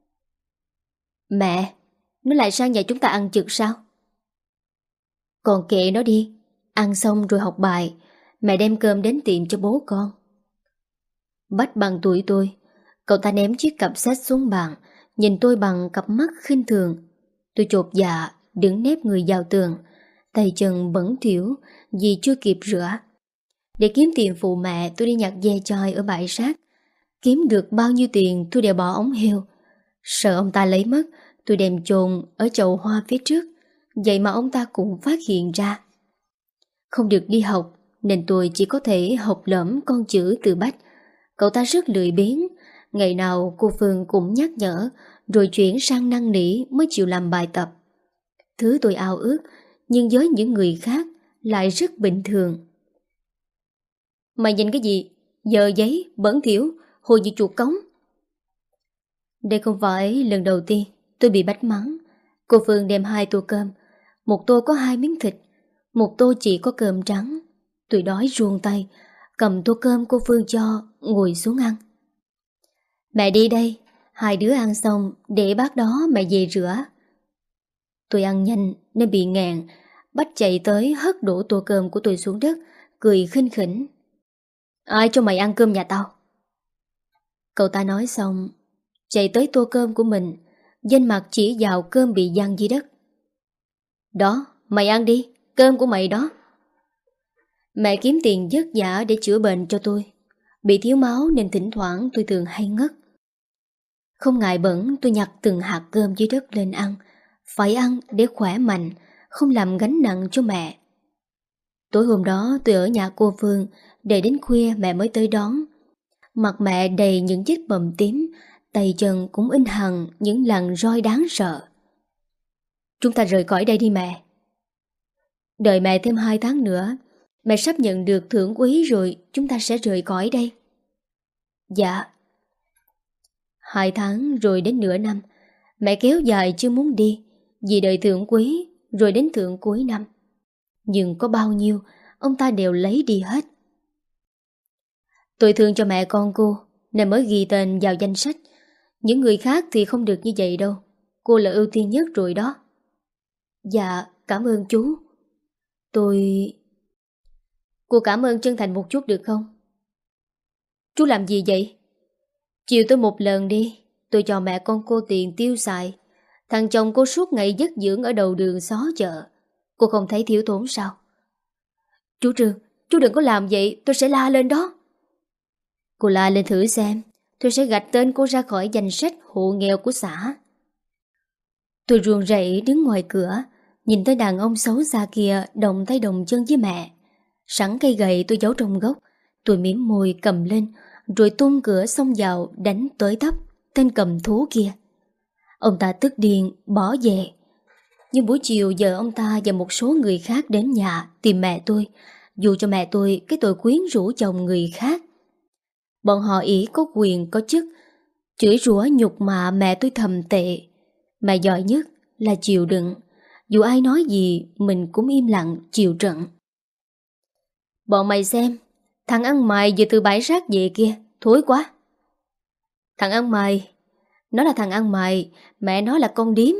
Mẹ, nó lại sang nhà chúng ta ăn trực sao? Còn kệ nó đi, ăn xong rồi học bài, mẹ đem cơm đến tiệm cho bố con. Bách bằng tuổi tôi, cậu ta ném chiếc cặp sách xuống bàn, nhìn tôi bằng cặp mắt khinh thường. Tôi chột dạ, đứng nép người vào tường, tay chân bẩn thỉu vì chưa kịp rửa. Để kiếm tiền phụ mẹ, tôi đi nhặt ve chai ở bãi rác. Kiếm được bao nhiêu tiền tôi đều bỏ ống heo. Sợ ông ta lấy mất, tôi đem chôn ở chậu hoa phía trước. Vậy mà ông ta cũng phát hiện ra. Không được đi học nên tôi chỉ có thể học lỏm con chữ từ Bách. Cậu ta rất lười biếng. Ngày nào cô Phương cũng nhắc nhở, rồi chuyển sang năn nỉ mới chịu làm bài tập. Thứ tôi ao ước, nhưng với những người khác lại rất bình thường. Mày nhìn cái gì? Giờ giấy, bẩn thỉu, hồi như chuột cống. Đây không phải lần đầu tiên tôi bị Bách mắng. Cô Phương đem hai tô cơm, một tô có hai miếng thịt, một tô chỉ có cơm trắng. Tôi đói ruông tay, cầm tô cơm cô Phương cho, ngồi xuống ăn. Mẹ đi đây, hai đứa ăn xong để bát đó mẹ về rửa. Tôi ăn nhanh nên bị ngàn. Bách chạy tới hất đổ tô cơm của tôi xuống đất, cười khinh khỉnh. Ai cho mày ăn cơm nhà tao? Cậu ta nói xong, chạy tới tô cơm của mình, danh mặt chỉ vào cơm bị văng dưới đất. Đó, mày ăn đi, cơm của mày đó. Mẹ kiếm tiền vất vả để chữa bệnh cho tôi. Bị thiếu máu nên thỉnh thoảng tôi thường hay ngất. Không ngại bẩn, tôi nhặt từng hạt cơm dưới đất lên ăn. Phải ăn để khỏe mạnh, không làm gánh nặng cho mẹ. Tối hôm đó tôi ở nhà cô Phương, để đến khuya mẹ mới tới đón. Mặt mẹ đầy những vết bầm tím, tay chân cũng in hằn những lằn roi đáng sợ. Chúng ta rời khỏi đây đi mẹ. Đợi mẹ thêm hai tháng nữa, mẹ sắp nhận được thưởng quý rồi, chúng ta sẽ rời khỏi đây. Dạ. Hai tháng rồi đến nửa năm, mẹ kéo dài chưa muốn đi, vì đợi thưởng quý rồi đến thưởng cuối năm. Nhưng có bao nhiêu, ông ta đều lấy đi hết. Tôi thương cho mẹ con cô, nên mới ghi tên vào danh sách. Những người khác thì không được như vậy đâu. Cô là ưu tiên nhất rồi đó. Dạ, cảm ơn chú. Tôi... Cô cảm ơn chân thành một chút được không? Chú làm gì vậy? Chiều tôi một lần đi, tôi cho mẹ con cô tiền tiêu xài. Thằng chồng cô suốt ngày giấc dưỡng ở đầu đường xó chợ. Cô không thấy thiếu thốn sao? Chú Trương, chú đừng có làm vậy, tôi sẽ la lên đó. Cô la lên thử xem, tôi sẽ gạch tên cô ra khỏi danh sách hộ nghèo của xã. Tôi ruồng rẩy đứng ngoài cửa, nhìn tới đàn ông xấu xa kia đồng tay đồng chân với mẹ. Sẵn cây gậy tôi giấu trong gốc, tôi mỉm môi cầm lên, rồi tung cửa xông vào đánh tới tấp tên cầm thú kia. Ông ta tức điên bỏ về. Nhưng buổi chiều giờ ông ta và một số người khác đến nhà tìm mẹ tôi, dù cho mẹ tôi cái tội quyến rũ chồng người khác. Bọn họ ỷ có quyền có chức, chửi rủa nhục mạ mẹ tôi thầm tệ. Mà giỏi nhất là chịu đựng, dù ai nói gì mình cũng im lặng chịu trận. Bọn mày xem, thằng ăn mày vừa từ bãi rác về kia, thối quá. Thằng ăn mày, nó là thằng ăn mày, mẹ nó là con điếm.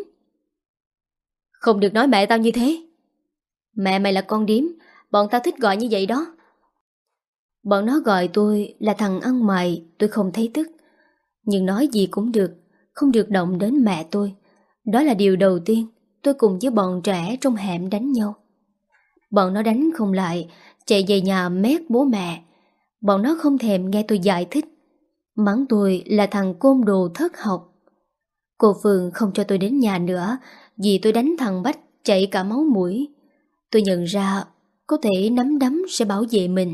Không được nói mẹ tao như thế. Mẹ mày là con điếm, bọn tao thích gọi như vậy đó. Bọn nó gọi tôi là thằng ăn mày, tôi không thấy tức. Nhưng nói gì cũng được, không được động đến mẹ tôi. Đó là điều đầu tiên tôi cùng với bọn trẻ trong hẻm đánh nhau. Bọn nó đánh không lại, chạy về nhà mét bố mẹ. Bọn nó không thèm nghe tôi giải thích, mắng tôi là thằng côn đồ thất học. Cô Phương không cho tôi đến nhà nữa vì tôi đánh thằng Bách chảy cả máu mũi. Tôi nhận ra có thể nắm đấm sẽ bảo vệ mình.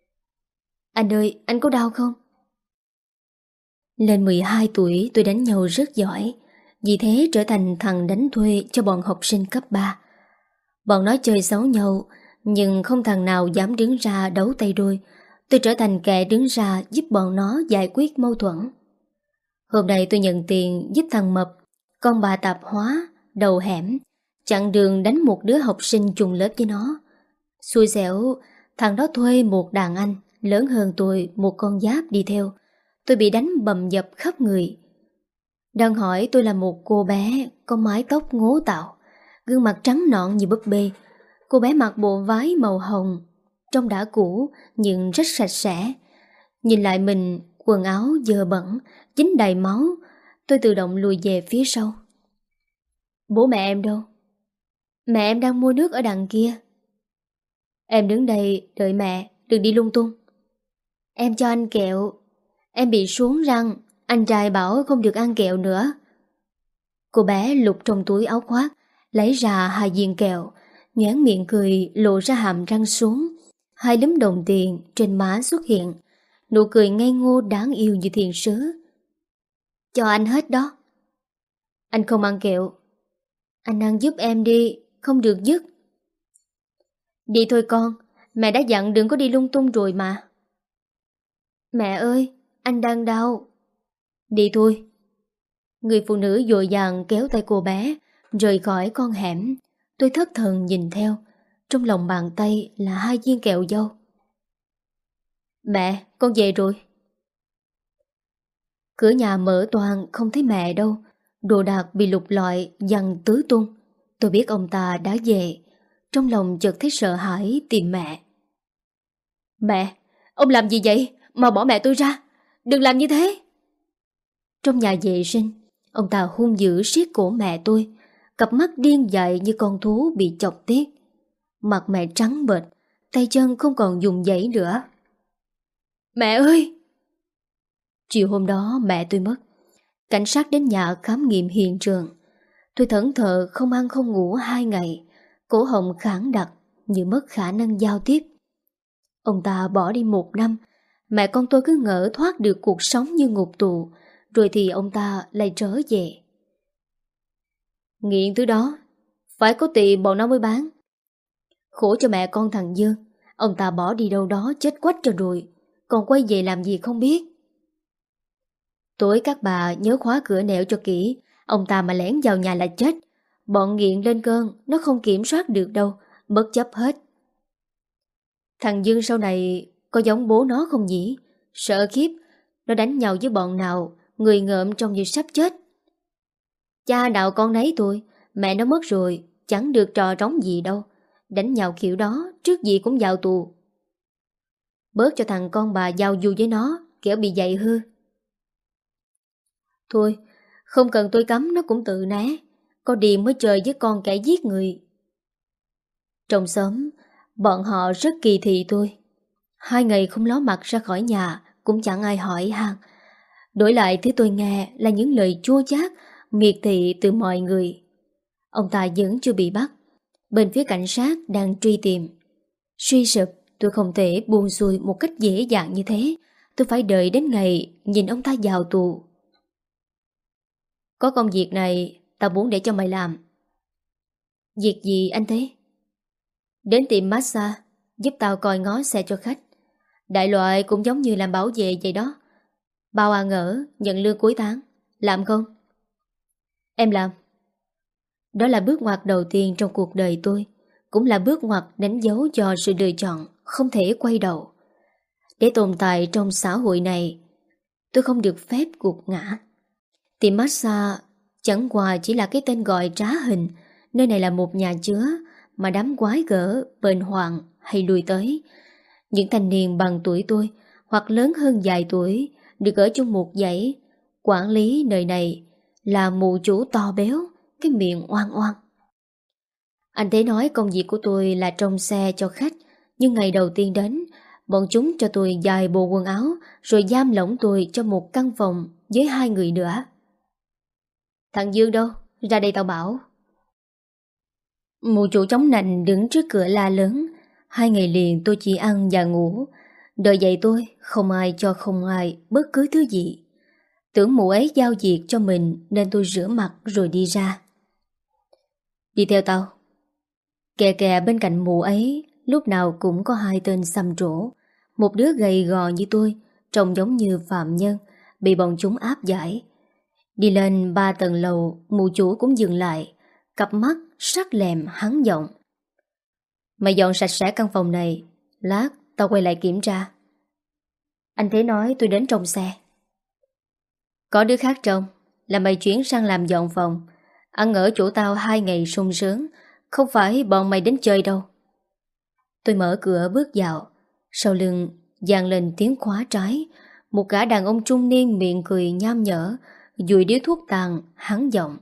Anh ơi, anh có đau không? Lên mười hai tuổi tôi đánh nhau rất giỏi, vì thế trở thành thằng đánh thuê cho bọn học sinh cấp ba. Bọn nó chơi xấu nhau, nhưng không thằng nào dám đứng ra đấu tay đôi. Tôi trở thành kẻ đứng ra giúp bọn nó giải quyết mâu thuẫn. Hôm nay tôi nhận tiền giúp thằng Mập, con bà tạp hóa, đầu hẻm, chặn đường đánh một đứa học sinh chung lớp với nó. Xui xẻo, thằng đó thuê một đàn anh lớn hơn tôi một con giáp đi theo. Tôi bị đánh bầm dập khắp người. Đang hỏi tôi là một cô bé có mái tóc ngố tạo, gương mặt trắng nõn như búp bê. Cô bé mặc bộ váy màu hồng, trông đã cũ nhưng rất sạch sẽ. Nhìn lại mình, quần áo dơ bẩn, dính đầy máu, tôi tự động lùi về phía sau. Bố mẹ em đâu? Mẹ em đang mua nước ở đằng kia. Em đứng đây đợi mẹ, đừng đi lung tung. Em cho anh kẹo. Em bị xuống răng, anh trai bảo không được ăn kẹo nữa. Cô bé lục trong túi áo khoác, lấy ra hai viên kẹo, nhoẻn miệng cười lộ ra hàm răng xuống. Hai đấm đồng tiền trên má xuất hiện, nụ cười ngây ngô đáng yêu như thiên sứ. Cho anh hết đó. Anh không ăn kẹo. Anh ăn giúp em đi, không được dứt. Đi thôi con, mẹ đã dặn đừng có đi lung tung rồi mà. Mẹ ơi, anh đang đau. Đi thôi. Người phụ nữ dội dàng kéo tay cô bé rời khỏi con hẻm. Tôi thất thần nhìn theo, trong lòng bàn tay là hai viên kẹo dâu. Mẹ, con về rồi. Cửa nhà mở toang không thấy mẹ đâu. Đồ đạc bị lục lọi văng tứ tung. Tôi biết ông ta đã về. Trong lòng chợt thấy sợ hãi tìm mẹ. Mẹ, ông làm gì vậy? Mà bỏ mẹ tôi ra. Đừng làm như thế. Trong nhà vệ sinh, ông ta hung dữ siết cổ mẹ tôi, cặp mắt điên dại như con thú bị chọc tiết. Mặt mẹ trắng bệch, tay chân không còn dùng dãy nữa. Mẹ ơi! Chiều hôm đó mẹ tôi mất. Cảnh sát đến nhà khám nghiệm hiện trường. Tôi thẫn thờ không ăn không ngủ hai ngày, cổ họng khản đặc như mất khả năng giao tiếp. Ông ta bỏ đi một năm, mẹ con tôi cứ ngỡ thoát được cuộc sống như ngục tù, rồi thì ông ta lại trở về. Nghiện thứ đó, phải có tiền bọn nó mới bán. Khổ cho mẹ con thằng Dương, ông ta bỏ đi đâu đó chết quách rồi rồi, còn quay về làm gì không biết. Tối các bà nhớ khóa cửa nẻo cho kỹ, ông ta mà lén vào nhà là chết. Bọn nghiện lên cơn, nó không kiểm soát được đâu, bất chấp hết. Thằng Dương sau này có giống bố nó không nhỉ? Sợ khiếp, nó đánh nhau với bọn nào, người ngợm trông như sắp chết. Cha đạo con nấy thôi, mẹ nó mất rồi, chẳng được trò trống gì đâu. Đánh nhau kiểu đó, trước gì cũng vào tù. Bớt cho thằng con bà giao du với nó, kẻo bị dạy hư. Thôi, không cần tôi cấm nó cũng tự né. Có điềm mới chơi với con kẻ giết người. Trong xóm, bọn họ rất kỳ thị tôi. Hai ngày không ló mặt ra khỏi nhà, cũng chẳng ai hỏi han. Đổi lại thứ tôi nghe là những lời chua chát, miệt thị từ mọi người. Ông ta vẫn chưa bị bắt. Bên phía cảnh sát đang truy tìm. Suy sụp, tôi không thể buông xuôi một cách dễ dàng như thế. Tôi phải đợi đến ngày nhìn ông ta vào tù. Có công việc này tao muốn để cho mày làm. Việc gì anh thế? Đến tiệm massage, giúp tao coi ngó xe cho khách. Đại loại cũng giống như làm bảo vệ vậy đó. Bao ăn ở, nhận lương cuối tháng. Làm không? Em làm. Đó là bước ngoặt đầu tiên trong cuộc đời tôi, cũng là bước ngoặt đánh dấu cho sự lựa chọn không thể quay đầu. Để tồn tại trong xã hội này, tôi không được phép gục ngã. Tiệm massage chẳng qua chỉ là cái tên gọi trá hình. Nơi này là một nhà chứa mà đám quái gở, bệnh hoạn hay lui tới. Những thanh niên bằng tuổi tôi hoặc lớn hơn vài tuổi được ở chung một dãy. Quản lý nơi này là mụ chủ to béo, cái miệng oan oan. Anh thấy nói công việc của tôi là trông xe cho khách, nhưng ngày đầu tiên đến, bọn chúng cho tôi vài bộ quần áo rồi giam lỏng tôi cho một căn phòng với hai người nữa. Thằng Dương đâu? Ra đây tao bảo. Mụ chủ chống nạnh đứng trước cửa la lớn. Hai ngày liền tôi chỉ ăn và ngủ. Đợi dậy tôi, không ai cho không ai bất cứ thứ gì. Tưởng mụ ấy giao việc cho mình nên tôi rửa mặt rồi đi ra. Đi theo tao. Kè kè bên cạnh mụ ấy lúc nào cũng có hai tên xăm trổ. Một đứa gầy gò như tôi, trông giống như phạm nhân, bị bọn chúng áp giải. Đi lên ba tầng lầu, mụ chủ cũng dừng lại, cặp mắt sắc lẹm hắn giọng. Mày dọn sạch sẽ căn phòng này, lát tao quay lại kiểm tra. Anh Thế nói tôi đến trong xe. Có đứa khác trông, là mày chuyển sang làm dọn phòng. Ăn ở chỗ tao hai ngày sung sướng, không phải bọn mày đến chơi đâu. Tôi mở cửa bước vào. Sau lưng vang lên tiếng khóa trái. Một gã đàn ông trung niên miệng cười nham nhở, dùi điếu thuốc tàn, hắn giọng.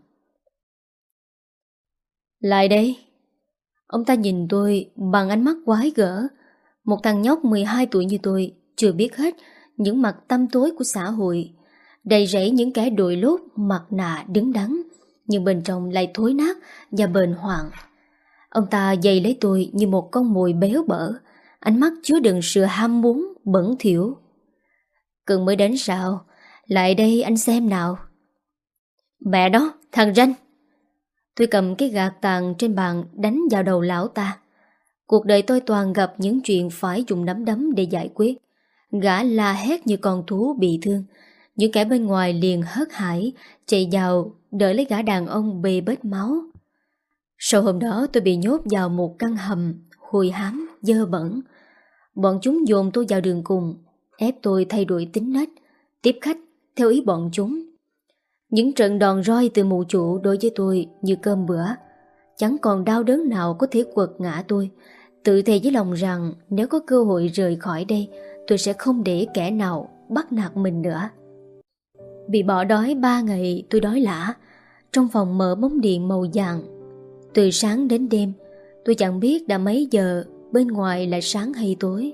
Lại đây. Ông ta nhìn tôi bằng ánh mắt quái gở. Một thằng nhóc mười hai tuổi như tôi chưa biết hết những mặt tăm tối của xã hội, đầy rẫy những kẻ đội lốt mặt nạ đứng đắn, nhưng bên trong lại thối nát và bền hoạn. Ông ta giày lấy tôi như một con mồi béo bở, ánh mắt chứa đựng sự ham muốn bẩn thỉu. Cưng mới đến sao? Lại đây anh xem nào. Mẹ đó, thằng ranh. Tôi cầm cái gạt tàn trên bàn đánh vào đầu lão ta. Cuộc đời tôi toàn gặp những chuyện phải dùng nắm đấm để giải quyết. Gã la hét như con thú bị thương. Những kẻ bên ngoài liền hớt hải chạy vào đợi lấy gã đàn ông bê bết máu. Sau hôm đó tôi bị nhốt vào một căn hầm hôi hám, dơ bẩn. Bọn chúng dồn tôi vào đường cùng, ép tôi thay đổi tính nết, tiếp khách theo ý bọn chúng. Những trận đòn roi từ mụ chủ đối với tôi như cơm bữa, chẳng còn đau đớn nào có thể quật ngã tôi, Tự thề với lòng rằng nếu có cơ hội rời khỏi đây, tôi sẽ không để kẻ nào bắt nạt mình nữa. Bị bỏ đói ba ngày tôi đói lả. Trong phòng mở bóng điện màu vàng. Từ sáng đến đêm, tôi chẳng biết đã mấy giờ, bên ngoài là sáng hay tối.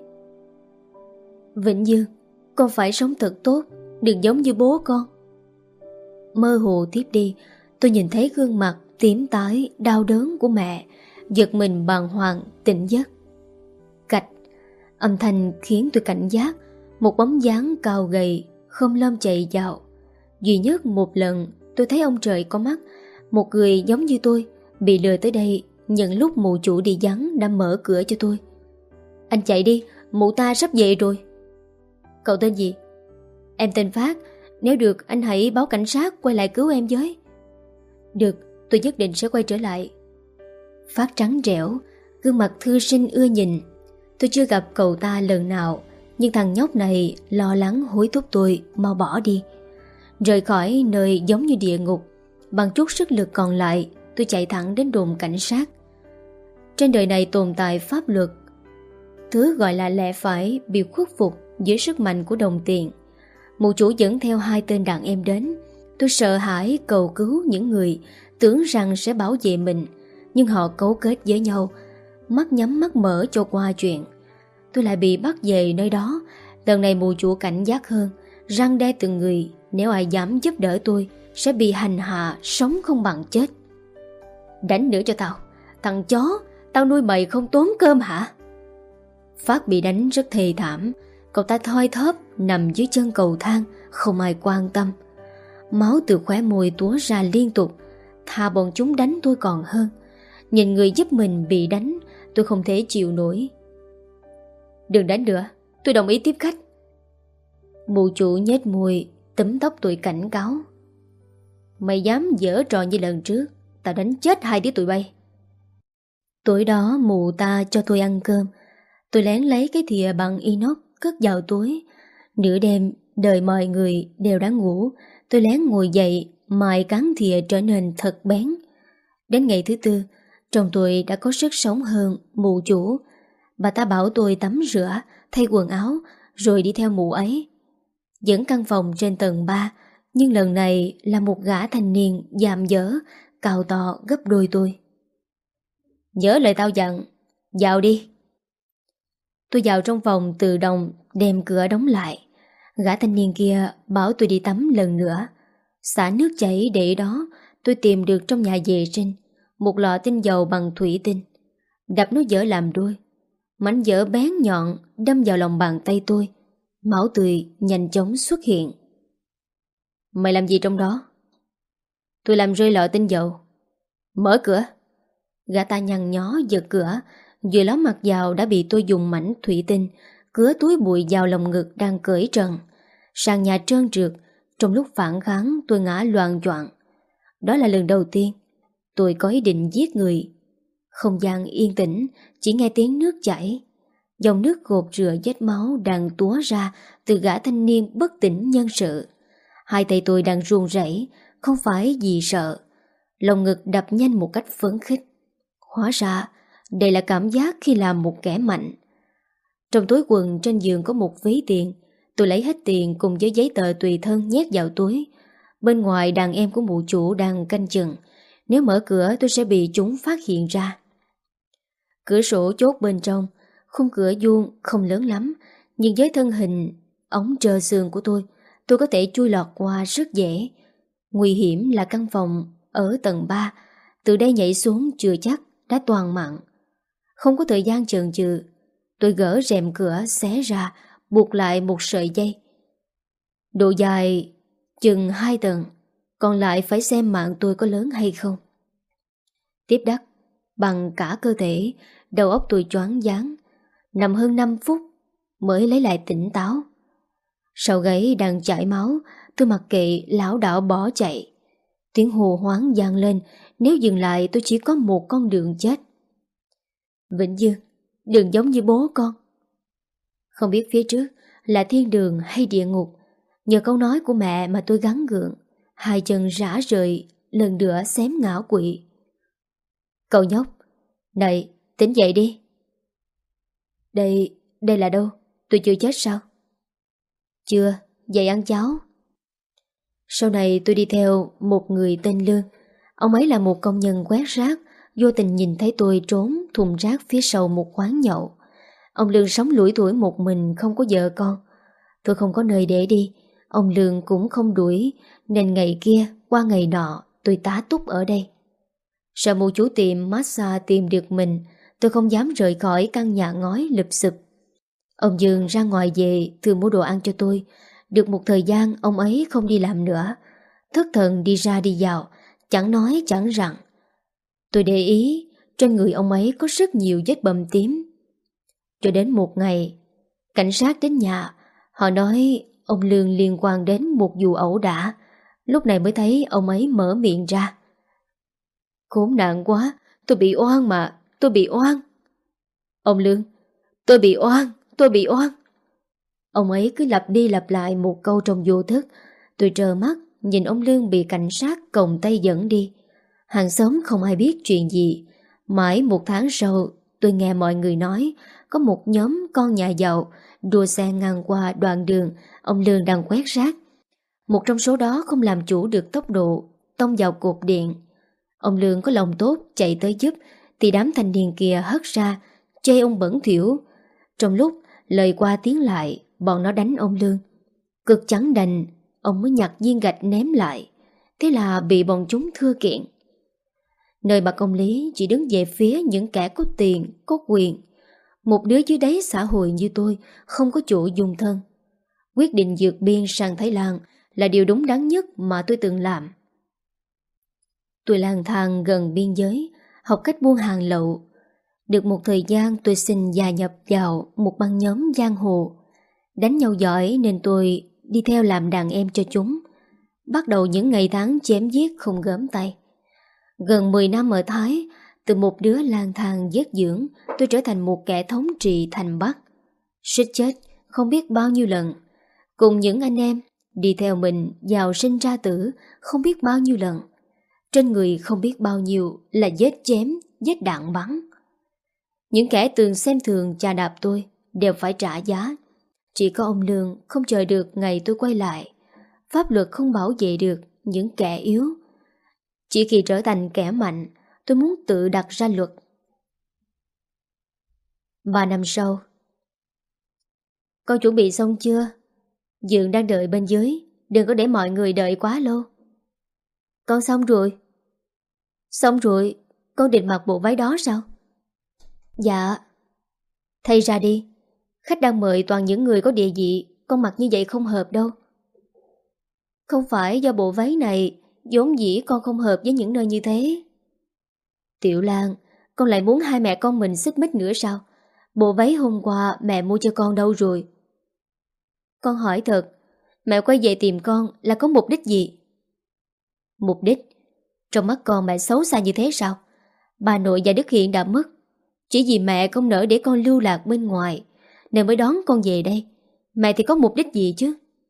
Vĩnh Dương, con phải sống thật tốt, đừng giống như bố con. Mơ hồ tiếp đi, tôi nhìn thấy gương mặt tím tái, đau đớn của mẹ, giật mình bàng hoàng tỉnh giấc. Cạch, âm thanh khiến tôi cảnh giác. Một bóng dáng cao gầy không lom chạy vào. Duy nhất một lần tôi thấy ông trời có mắt. Một người giống như tôi bị lừa tới đây nhận lúc mụ chủ đi vắng đã mở cửa cho tôi. Anh chạy đi, mụ ta sắp về rồi. Cậu tên gì? Em tên Phát. Nếu được anh hãy báo cảnh sát quay lại cứu em với. Được, tôi nhất định sẽ quay trở lại. Phát trắng trẻo, gương mặt thư sinh ưa nhìn. Tôi chưa gặp cậu ta lần nào, nhưng thằng nhóc này lo lắng hối thúc tôi mau bỏ đi, rời khỏi nơi giống như địa ngục. Bằng chút sức lực còn lại, tôi chạy thẳng đến đồn cảnh sát. Trên đời này tồn tại pháp luật. Thứ gọi là lẽ phải bị khuất phục dưới sức mạnh của đồng tiền. Mụ chủ dẫn theo hai tên đàn em đến. Tôi sợ hãi cầu cứu những người tưởng rằng sẽ bảo vệ mình, nhưng họ cấu kết với nhau, mắt nhắm mắt mở cho qua chuyện. Tôi lại bị bắt về nơi đó. Lần này mụ chủ cảnh giác hơn, răn đe từng người. Nếu ai dám giúp đỡ tôi sẽ bị hành hạ, sống không bằng chết. Đánh nữa cho tao. Thằng chó, tao nuôi mày không tốn cơm hả? Phát bị đánh rất thê thảm. Cậu ta thoi thóp nằm dưới chân cầu thang, không ai quan tâm. Máu từ khóe môi túa ra liên tục. Thà bọn chúng đánh tôi còn hơn. Nhìn người giúp mình bị đánh, tôi không thể chịu nổi. Đừng đánh nữa, tôi đồng ý tiếp khách. Mụ chủ nhếch môi, túm tóc tôi cảnh cáo. Mày dám giở trò như lần trước, tao đánh chết hai đứa tụi bay. Tối đó mụ ta cho tôi ăn cơm. Tôi lén lấy cái thìa bằng inox cất vào túi. Nửa đêm đời mọi người đều đã ngủ, tôi lén ngồi dậy mài cán thìa trở nên thật bén. Đến ngày thứ tư, trông tôi đã có sức sống hơn mụ chủ. Bà ta bảo tôi tắm rửa, thay quần áo rồi đi theo mụ ấy. Dẫn căn phòng trên tầng ba, nhưng lần này là một gã thanh niên dạm dở, cao to gấp đôi tôi. Nhớ lời tao dặn, vào đi. Tôi vào trong phòng tự động đem cửa đóng lại. Gã thanh niên kia bảo tôi đi tắm lần nữa. Xả nước chảy để đó, tôi tìm được trong nhà vệ sinh một lọ tinh dầu bằng thủy tinh. Đập nó dở làm đôi. Mảnh dở bén nhọn đâm vào lòng bàn tay tôi. Máu tươi nhanh chóng xuất hiện. Mày làm gì trong đó? Tôi làm rơi lọ tinh dầu. Mở cửa. Gã ta nhăn nhó giật cửa. Vừa ló mặt vào đã bị tôi dùng mảnh thủy tinh cứa túi bụi vào lòng ngực đang cởi trần. Sàn nhà trơn trượt. Trong lúc phản kháng tôi ngã loạng choạng. Đó là lần đầu tiên tôi có ý định giết người. Không gian yên tĩnh, chỉ nghe tiếng nước chảy. Dòng nước gột rửa vết máu đang túa ra từ gã thanh niên bất tỉnh nhân sự. Hai tay tôi đang run rẩy, không phải vì sợ. Lòng ngực đập nhanh một cách phấn khích. Hóa ra, đây là cảm giác khi làm một kẻ mạnh. Trong túi quần trên giường có một ví tiền. Tôi lấy hết tiền cùng với giấy tờ tùy thân nhét vào túi. Bên ngoài đàn em của mụ chủ đang canh chừng. Nếu mở cửa tôi sẽ bị chúng phát hiện ra. Cửa sổ chốt bên trong. Khung cửa vuông không lớn lắm, nhưng với thân hình ống trơ xương của tôi, tôi có thể chui lọt qua rất dễ. Nguy hiểm là căn phòng ở tầng ba. Từ đây nhảy xuống chưa chắc đã toàn mạng. Không có thời gian chần chừ, tôi gỡ rèm cửa xé ra, buộc lại một sợi dây. Độ dài chừng hai tầng, còn lại phải xem mạng tôi có lớn hay không. Tiếp đất bằng cả cơ thể, đầu óc tôi choáng váng. Nằm hơn năm phút mới lấy lại tỉnh táo. Sau gáy đang chảy máu, tôi mặc kệ lảo đảo bỏ chạy. Tiếng hô hoáng vang lên, nếu dừng lại tôi chỉ có một con đường chết. Vĩnh Dương, đừng giống như bố con. Không biết phía trước là thiên đường hay địa ngục. Nhờ câu nói của mẹ mà tôi gắng gượng, hai chân rã rời, lần nữa xém ngã quỵ. Cậu nhóc, này, tỉnh dậy đi. Đây, đây là đâu? Tôi chưa chết sao? Chưa, vậy ăn cháo. Sau này tôi đi theo một người tên Lương. Ông ấy là một công nhân quét rác, vô tình nhìn thấy tôi trốn thùng rác phía sau một quán nhậu. Ông Lương sống lủi thủi một mình, không có vợ con. Tôi không có nơi để đi, ông Lương cũng không đuổi, nên ngày kia qua ngày nọ tôi tá túc ở đây. Sợ một chủ tiệm massage tìm được mình, tôi không dám rời khỏi căn nhà ngói lụp xụp. Ông Dương ra ngoài về thường mua đồ ăn cho tôi. Được một thời gian ông ấy không đi làm nữa, thất thần đi ra đi vào, chẳng nói chẳng rằng. Tôi để ý trên người ông ấy có rất nhiều vết bầm tím. Cho đến một ngày, cảnh sát đến nhà. Họ nói ông Lương liên quan đến một vụ ẩu đả. Lúc này mới thấy ông ấy mở miệng ra. Khốn nạn quá, tôi bị oan mà, tôi bị oan. Ông Lương, tôi bị oan, tôi bị oan. Ông ấy cứ lặp đi lặp lại một câu trong vô thức. Tôi trơ mắt nhìn ông Lương bị cảnh sát còng tay dẫn đi. Hàng xóm không ai biết chuyện gì. Mãi một tháng sau, tôi nghe mọi người nói có một nhóm con nhà giàu đua xe ngang qua đoạn đường ông Lương đang quét rác. Một trong số đó không làm chủ được tốc độ, tông vào cột điện. Ông Lương có lòng tốt chạy tới giúp, thì đám thanh niên kia hất ra, chê ông bẩn thỉu. Trong lúc lời qua tiếng lại, bọn nó đánh ông Lương. Cực chẳng đành, ông mới nhặt viên gạch ném lại. Thế là bị bọn chúng thưa kiện. Nơi bà công lý chỉ đứng về phía những kẻ có tiền, có quyền. Một đứa dưới đáy xã hội như tôi không có chỗ dung thân. Quyết định vượt biên sang Thái Lan là điều đúng đắn nhất mà tôi từng làm. Tôi lang thang gần biên giới, học cách buôn hàng lậu. Được một thời gian tôi xin gia nhập vào một băng nhóm giang hồ. Đánh nhau giỏi nên tôi đi theo làm đàn em cho chúng. Bắt đầu những ngày tháng chém giết không gớm tay. Gần mười năm ở Thái, từ một đứa lang thang vết dưỡng, tôi trở thành một kẻ thống trị thành Bắc. Suýt chết không biết bao nhiêu lần. Cùng những anh em đi theo mình vào sinh ra tử không biết bao nhiêu lần. Trên người không biết bao nhiêu là vết chém, vết đạn bắn. Những kẻ từng xem thường chà đạp tôi đều phải trả giá. Chỉ có ông Lương không chờ được ngày tôi quay lại. Pháp luật không bảo vệ được những kẻ yếu. Chỉ khi trở thành kẻ mạnh, tôi muốn tự đặt ra luật. Ba năm sau. Con chuẩn bị xong chưa? Dượng đang đợi bên dưới, đừng có để mọi người đợi quá lâu. Con xong rồi. Xong rồi, con định mặc bộ váy đó sao? Dạ. Thay ra đi. Khách đang mời toàn những người có địa vị, con mặc như vậy không hợp đâu. Không phải do bộ váy này vốn dĩ con không hợp với những nơi như thế. Tiểu Lan, con lại muốn hai mẹ con mình xích mích nữa sao? Bộ váy hôm qua mẹ mua cho con đâu rồi? Con hỏi thật, mẹ quay về tìm con là có mục đích gì? Mục đích? Trong mắt con mẹ xấu xa như thế sao? Bà nội và Đức Hiện đã mất. Chỉ vì mẹ không nỡ để con lưu lạc bên ngoài nên mới đón con về đây. Mẹ thì có mục đích gì chứ?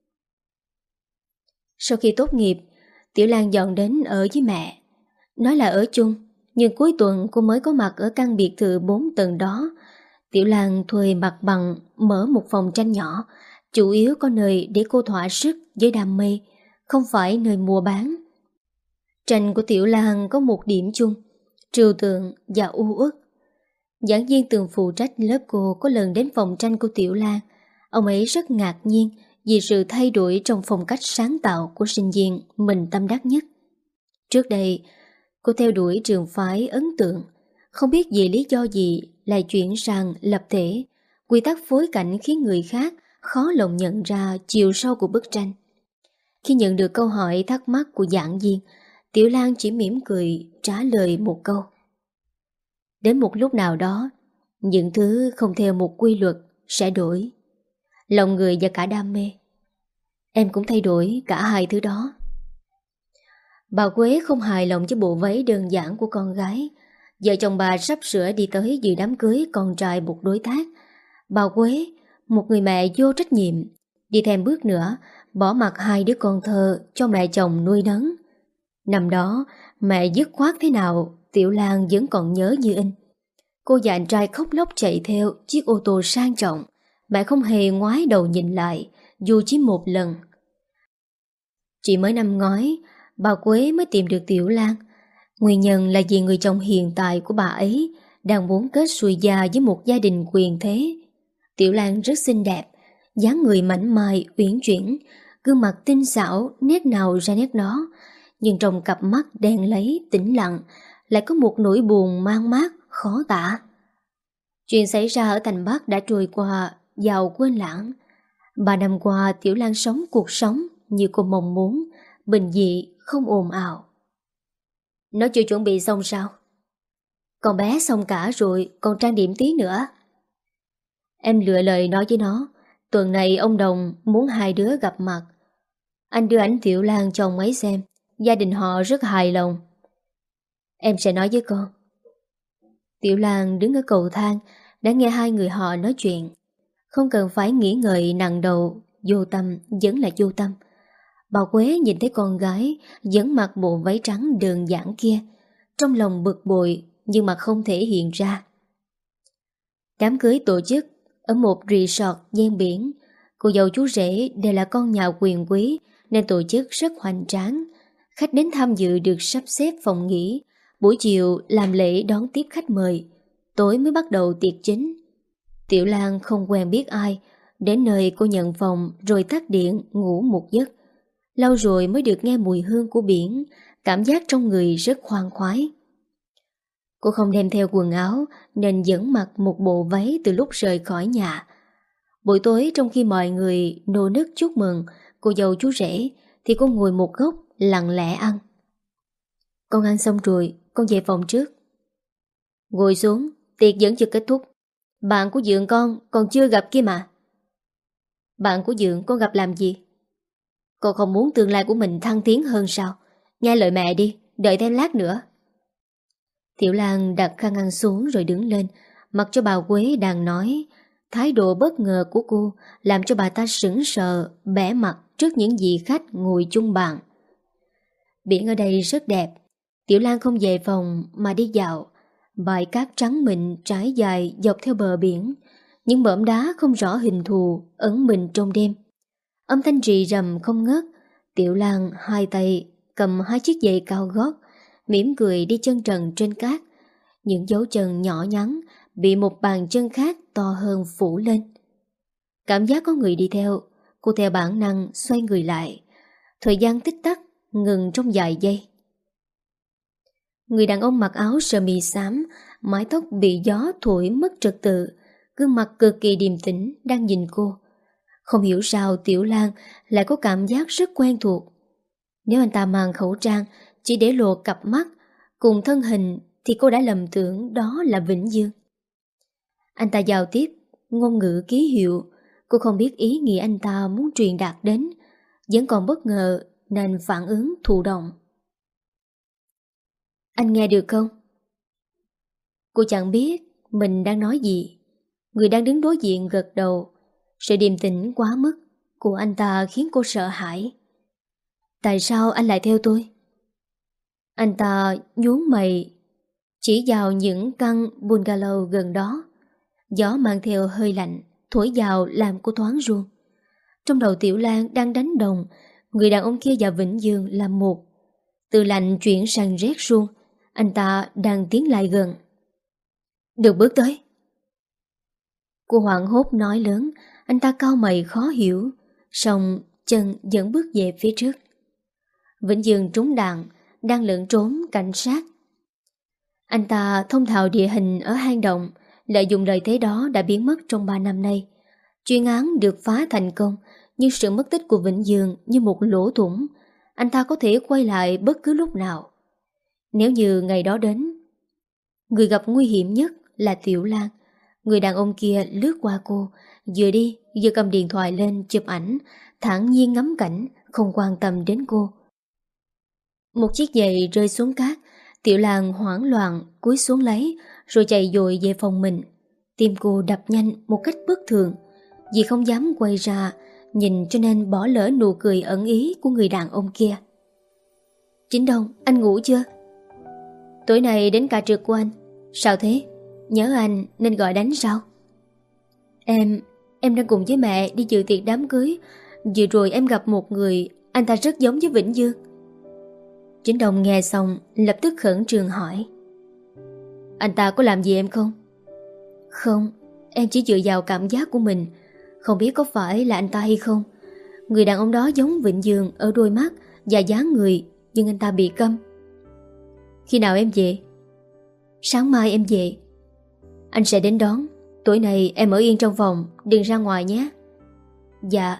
Sau khi tốt nghiệp, Tiểu Lan dọn đến ở với mẹ. Nói là ở chung, nhưng cuối tuần cô mới có mặt ở căn biệt thự bốn tầng đó. Tiểu Lan thuê mặt bằng mở một phòng tranh nhỏ, chủ yếu có nơi để cô thỏa sức với đam mê, không phải nơi mua bán. Tranh của Tiểu Lan có một điểm chung, trừu tượng và u uất. Giảng viên từng phụ trách lớp cô có lần đến phòng tranh của Tiểu Lan. Ông ấy rất ngạc nhiên vì sự thay đổi trong phong cách sáng tạo của sinh viên mình tâm đắc nhất. Trước đây, cô theo đuổi trường phái ấn tượng, không biết vì lý do gì lại chuyển sang lập thể. Quy tắc phối cảnh khiến người khác khó lòng nhận ra chiều sâu của bức tranh. Khi nhận được câu hỏi thắc mắc của giảng viên, Tiểu Lan chỉ mỉm cười trả lời một câu. Đến một lúc nào đó, những thứ không theo một quy luật sẽ đổi. Lòng người và cả đam mê. Em cũng thay đổi cả hai thứ đó. Bà Quế không hài lòng với bộ váy đơn giản của con gái. Vợ chồng bà sắp sửa đi tới dự đám cưới con trai một đối tác. Bà Quế, một người mẹ vô trách nhiệm, đi thêm bước nữa, bỏ mặc hai đứa con thơ cho mẹ chồng nuôi nấng. Năm đó, mẹ dứt khoát thế nào, Tiểu Lan vẫn còn nhớ như in. Cô và anh trai khóc lóc chạy theo chiếc ô tô sang trọng mà không hề ngoái đầu nhìn lại dù chỉ một lần. Chỉ mới năm ngoái, bà Quế mới tìm được Tiểu Lan. Nguyên nhân là vì người chồng hiện tại của bà ấy đang muốn kết xuôi gia với một gia đình quyền thế. Tiểu Lan rất xinh đẹp, dáng người mảnh mai, uyển chuyển, gương mặt tinh xảo, nét nào ra nét đó. Nhưng trong cặp mắt đen lấy, tĩnh lặng, lại có một nỗi buồn mang mát, khó tả. Chuyện xảy ra ở thành Bắc đã trôi qua, giàu quên lãng. Ba năm qua Tiểu Lan sống cuộc sống như cô mong muốn, bình dị, không ồn ào. Nó chưa chuẩn bị xong sao? Con bé xong cả rồi, còn trang điểm tí nữa. Em lựa lời nói với nó, tuần này ông Đồng muốn hai đứa gặp mặt. Anh đưa ảnh Tiểu Lan cho ông ấy xem, gia đình họ rất hài lòng. Em sẽ nói với con. Tiểu Lan đứng ở cầu thang, đã nghe hai người họ nói chuyện. Không cần phải nghĩ ngợi nặng đầu, vô tâm vẫn là vô tâm. Bà Quế nhìn thấy con gái vẫn mặc bộ váy trắng đơn giản kia, trong lòng bực bội nhưng mà không thể hiện ra. Đám cưới tổ chức ở một resort ven biển. Cô dâu chú rể đều là con nhà quyền quý nên tổ chức rất hoành tráng. Khách đến tham dự được sắp xếp phòng nghỉ. Buổi chiều làm lễ đón tiếp khách mời, tối mới bắt đầu tiệc chính. Tiểu Lan không quen biết ai, đến nơi cô nhận phòng rồi tắt điện ngủ một giấc. Lâu rồi mới được nghe mùi hương của biển, cảm giác trong người rất khoan khoái. Cô không đem theo quần áo nên vẫn mặc một bộ váy từ lúc rời khỏi nhà. Buổi tối trong khi mọi người nô nức chúc mừng cô dâu chú rể thì cô ngồi một góc lặng lẽ ăn. Con ăn xong rồi, con về phòng trước. Ngồi xuống, tiệc vẫn chưa kết thúc. Bạn của Dượng con còn chưa gặp kia mà. Bạn của Dượng con gặp làm gì? Con không muốn tương lai của mình thăng tiến hơn sao? Nghe lời mẹ đi, đợi thêm lát nữa. Tiểu Lan đặt khăn ăn xuống rồi đứng lên, mặc cho bà Quế đang nói. Thái độ bất ngờ của cô làm cho bà ta sững sờ, bẽ mặt trước những vị khách ngồi chung bàn. Biển ở đây rất đẹp. Tiểu Lan không về phòng mà đi dạo. Bãi cát trắng mịn trải dài dọc theo bờ biển. Những mỏm đá không rõ hình thù ẩn mình trong đêm. Âm thanh rì rầm không ngớt. Tiểu Lan hai tay cầm hai chiếc giày cao gót, mỉm cười đi chân trần trên cát. Những dấu chân nhỏ nhắn bị một bàn chân khác to hơn phủ lên. Cảm giác có người đi theo, cô theo bản năng xoay người lại. Thời gian tích tắc ngừng trong vài giây. Người đàn ông mặc áo sơ mi xám, mái tóc bị gió thổi mất trật tự, gương mặt cực kỳ điềm tĩnh đang nhìn cô. Không hiểu sao Tiểu Lan lại có cảm giác rất quen thuộc. Nếu anh ta mang khẩu trang chỉ để lộ cặp mắt cùng thân hình thì cô đã lầm tưởng đó là Vĩnh Dương. Anh ta giao tiếp ngôn ngữ ký hiệu, cô không biết ý nghĩa anh ta muốn truyền đạt đến, vẫn còn bất ngờ nên phản ứng thụ động. Anh nghe được không? Cô chẳng biết mình đang nói gì. Người đang đứng đối diện gật đầu. Sự điềm tĩnh quá mức của anh ta khiến cô sợ hãi. Tại sao anh lại theo tôi? Anh ta nhún mày chỉ vào những căn bungalow gần đó. Gió mang theo hơi lạnh thổi vào làm cô thoáng run. Trong đầu Tiểu Lan đang đánh đồng người đàn ông kia và Vĩnh Dương là một. Từ lạnh chuyển sang rét run. Anh ta đang tiến lại gần. Đừng bước tới. Cô hoảng hốt nói lớn. Anh ta cau mày khó hiểu, song chân vẫn bước về phía trước. Vĩnh Dương trúng đạn, đang lẫn trốn cảnh sát. Anh ta thông thạo địa hình ở hang động, lợi dụng lợi thế đó đã biến mất trong ba năm nay. Chuyên án được phá thành công, nhưng sự mất tích của Vĩnh Dương như một lỗ thủng. Anh ta có thể quay lại bất cứ lúc nào. Nếu như ngày đó đến, người gặp nguy hiểm nhất là Tiểu Lan. Người đàn ông kia lướt qua cô, vừa đi vừa cầm điện thoại lên chụp ảnh, thản nhiên ngắm cảnh, không quan tâm đến cô. Một chiếc giày rơi xuống cát. Tiểu Lan hoảng loạn cúi xuống lấy, rồi chạy dội về phòng mình. Tim cô đập nhanh một cách bất thường. Vì không dám quay ra nhìn cho nên bỏ lỡ nụ cười ẩn ý của người đàn ông kia. Chính Đông, anh ngủ chưa? Tối nay đến ca trực của anh. Sao thế? nhớ anh nên gọi đánh sao? Em, em đang cùng với mẹ đi dự tiệc đám cưới. Vừa rồi em gặp một người, anh ta rất giống với Vĩnh Dương. Chính Đồng nghe xong lập tức khẩn trương hỏi: Anh ta có làm gì em không? Không, em chỉ dựa vào cảm giác của mình. Không biết có phải là anh ta hay không. Người đàn ông đó giống Vĩnh Dương ở đôi mắt và dáng người, nhưng anh ta bị câm. Khi nào em về? Sáng mai em về. Anh sẽ đến đón. Tối nay em ở yên trong phòng, đừng ra ngoài nhé. Dạ.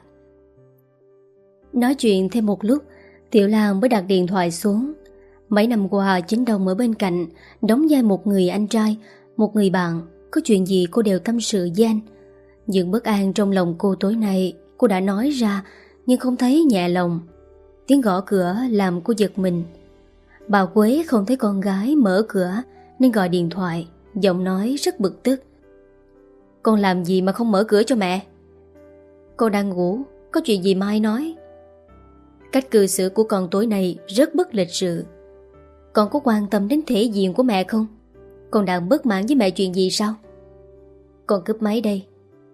Nói chuyện thêm một lúc, Tiểu Lan mới đặt điện thoại xuống. Mấy năm qua Chính Đồng ở bên cạnh, đóng vai một người anh trai, một người bạn. Có chuyện gì cô đều tâm sự với anh. Những bất an trong lòng cô tối nay cô đã nói ra, nhưng không thấy nhẹ lòng. Tiếng gõ cửa làm cô giật mình. Bà Quế không thấy con gái mở cửa nên gọi điện thoại, giọng nói rất bực tức. Con làm gì mà không mở cửa cho mẹ? Con đang ngủ, có chuyện gì mai nói. Cách cư xử của con tối nay rất bất lịch sự. Con có quan tâm đến thể diện của mẹ không? Con đang bất mãn với mẹ chuyện gì sao? Con cướp máy đây.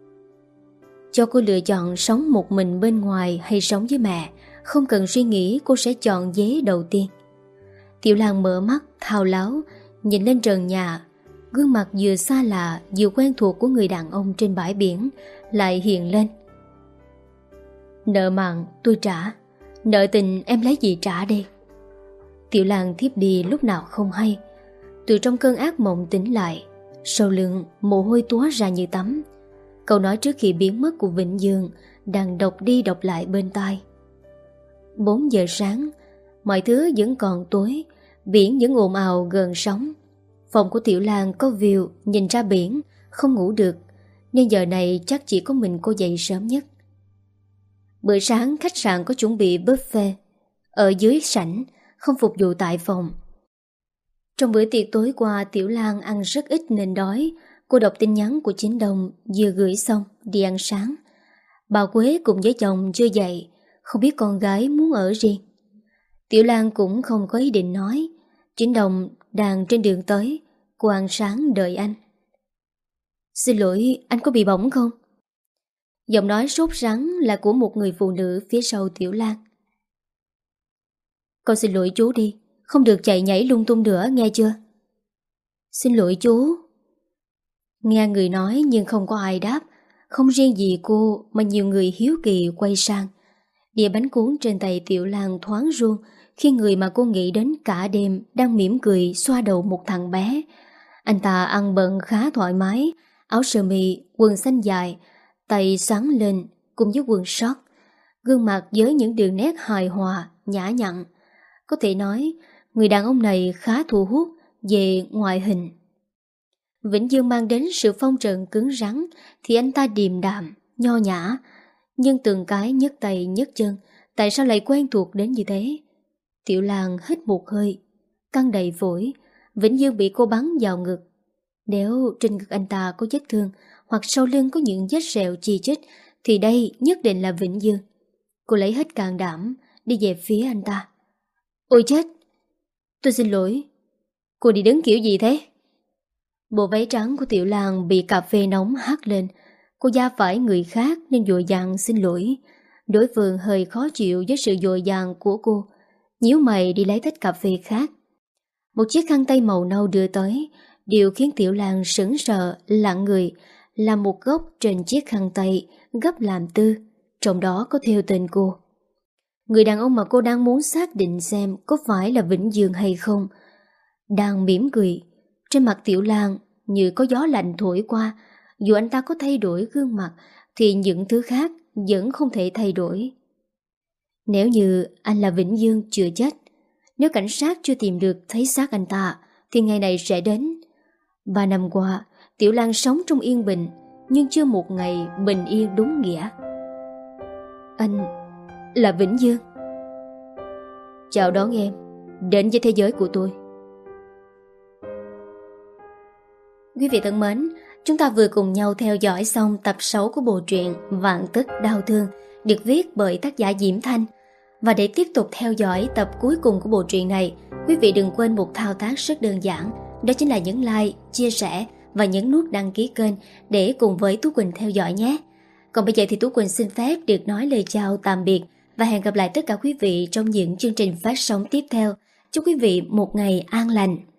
Cho cô lựa chọn sống một mình bên ngoài hay sống với mẹ, không cần suy nghĩ, cô sẽ chọn vé đầu tiên. Tiểu Lan mở mắt thao láo, nhìn lên trần nhà. Gương mặt vừa xa lạ vừa quen thuộc của người đàn ông trên bãi biển lại hiện lên. Nợ mặn tôi trả, nợ tình em lấy gì trả đây? Tiểu Lan thiếp đi lúc nào không hay. Từ trong cơn ác mộng tỉnh lại, sau lưng mồ hôi túa ra như tắm. Câu nói trước khi biến mất của Vĩnh Dương đang đọc đi đọc lại bên tai. Bốn giờ sáng, mọi thứ vẫn còn tối, biển vẫn ồn ào gần sóng. Phòng của Tiểu Lan có view nhìn ra biển, không ngủ được, nên giờ này chắc chỉ có mình cô dậy sớm nhất. Bữa sáng khách sạn có chuẩn bị buffet ở dưới sảnh, không phục vụ tại phòng. Trong bữa tiệc tối qua, Tiểu Lan ăn rất ít nên đói. Cô đọc tin nhắn của Chính Đồng vừa gửi xong đi ăn sáng. Bà Quế cùng với chồng chưa dậy, không biết con gái muốn ở riêng. Tiểu Lan cũng không có ý định nói. Chính Đồng đang trên đường tới, cô ăn sáng đợi anh. Xin lỗi, anh có bị bỏng không? Giọng nói sốt sắng là của một người phụ nữ phía sau Tiểu Lan. Con xin lỗi chú đi, không được chạy nhảy lung tung nữa nghe chưa? Xin lỗi chú. Nghe người nói nhưng không có ai đáp. Không riêng gì cô mà nhiều người hiếu kỳ quay sang. Đĩa bánh cuốn trên tay Tiểu Lan thoáng run khi người mà cô nghĩ đến cả đêm đang mỉm cười xoa đầu một thằng bé. Anh ta ăn bận khá thoải mái, áo sơ mi, quần xanh dài, tay sáng lên cùng với quần short, gương mặt với những đường nét hài hòa, nhã nhặn. Có thể nói người đàn ông này khá thu hút về ngoại hình. Vĩnh Dương mang đến sự phong trần cứng rắn thì anh ta điềm đạm, nho nhã. Nhưng từng cái nhấc tay nhấc chân, tại sao lại quen thuộc đến như thế? Tiểu Lan hít một hơi, căng đầy phổi. Vĩnh Dương bị cô bắn vào ngực. Nếu trên ngực anh ta có vết thương hoặc sau lưng có những vết sẹo chi chít thì đây nhất định là Vĩnh Dương. Cô lấy hết can đảm đi về phía anh ta. Ôi chết! Tôi xin lỗi. Cô đi đứng kiểu gì thế? Bộ váy trắng của Tiểu Lan bị cà phê nóng hắt lên. Cô da phải người khác nên vội vàng xin lỗi. Đối phương hơi khó chịu với sự vội vàng của cô, nhíu mày đi lấy tách cà phê khác. Một chiếc khăn tay màu nâu đưa tới. Điều khiến Tiểu Lan sững sờ lặng người là một góc trên chiếc khăn tay gấp làm tư, trong đó có thêu tên cô. Người đàn ông mà cô đang muốn xác định xem có phải là Vĩnh Dương hay không đang mỉm cười. Trên mặt Tiểu Lan như có gió lạnh thổi qua. Dù anh ta có thay đổi gương mặt thì những thứ khác vẫn không thể thay đổi. Nếu như anh là Vĩnh Dương chưa chết, nếu cảnh sát chưa tìm được thấy xác anh ta thì ngày này sẽ đến. Ba năm qua Tiểu Lan sống trong yên bình, nhưng chưa một ngày bình yên đúng nghĩa. Anh là Vĩnh Dương. Chào đón em đến với thế giới của tôi. Quý vị thân mến, chúng ta vừa cùng nhau theo dõi xong tập sáu của bộ truyện Vạn Tức Đau Thương được viết bởi tác giả Diễm Thanh. Và để tiếp tục theo dõi tập cuối cùng của bộ truyện này, quý vị đừng quên một thao tác rất đơn giản, đó chính là nhấn like, chia sẻ và nhấn nút đăng ký kênh để cùng với Tú Quỳnh theo dõi nhé. Còn bây giờ thì Tú Quỳnh xin phép được nói lời chào tạm biệt và hẹn gặp lại tất cả quý vị trong những chương trình phát sóng tiếp theo. Chúc quý vị một ngày an lành.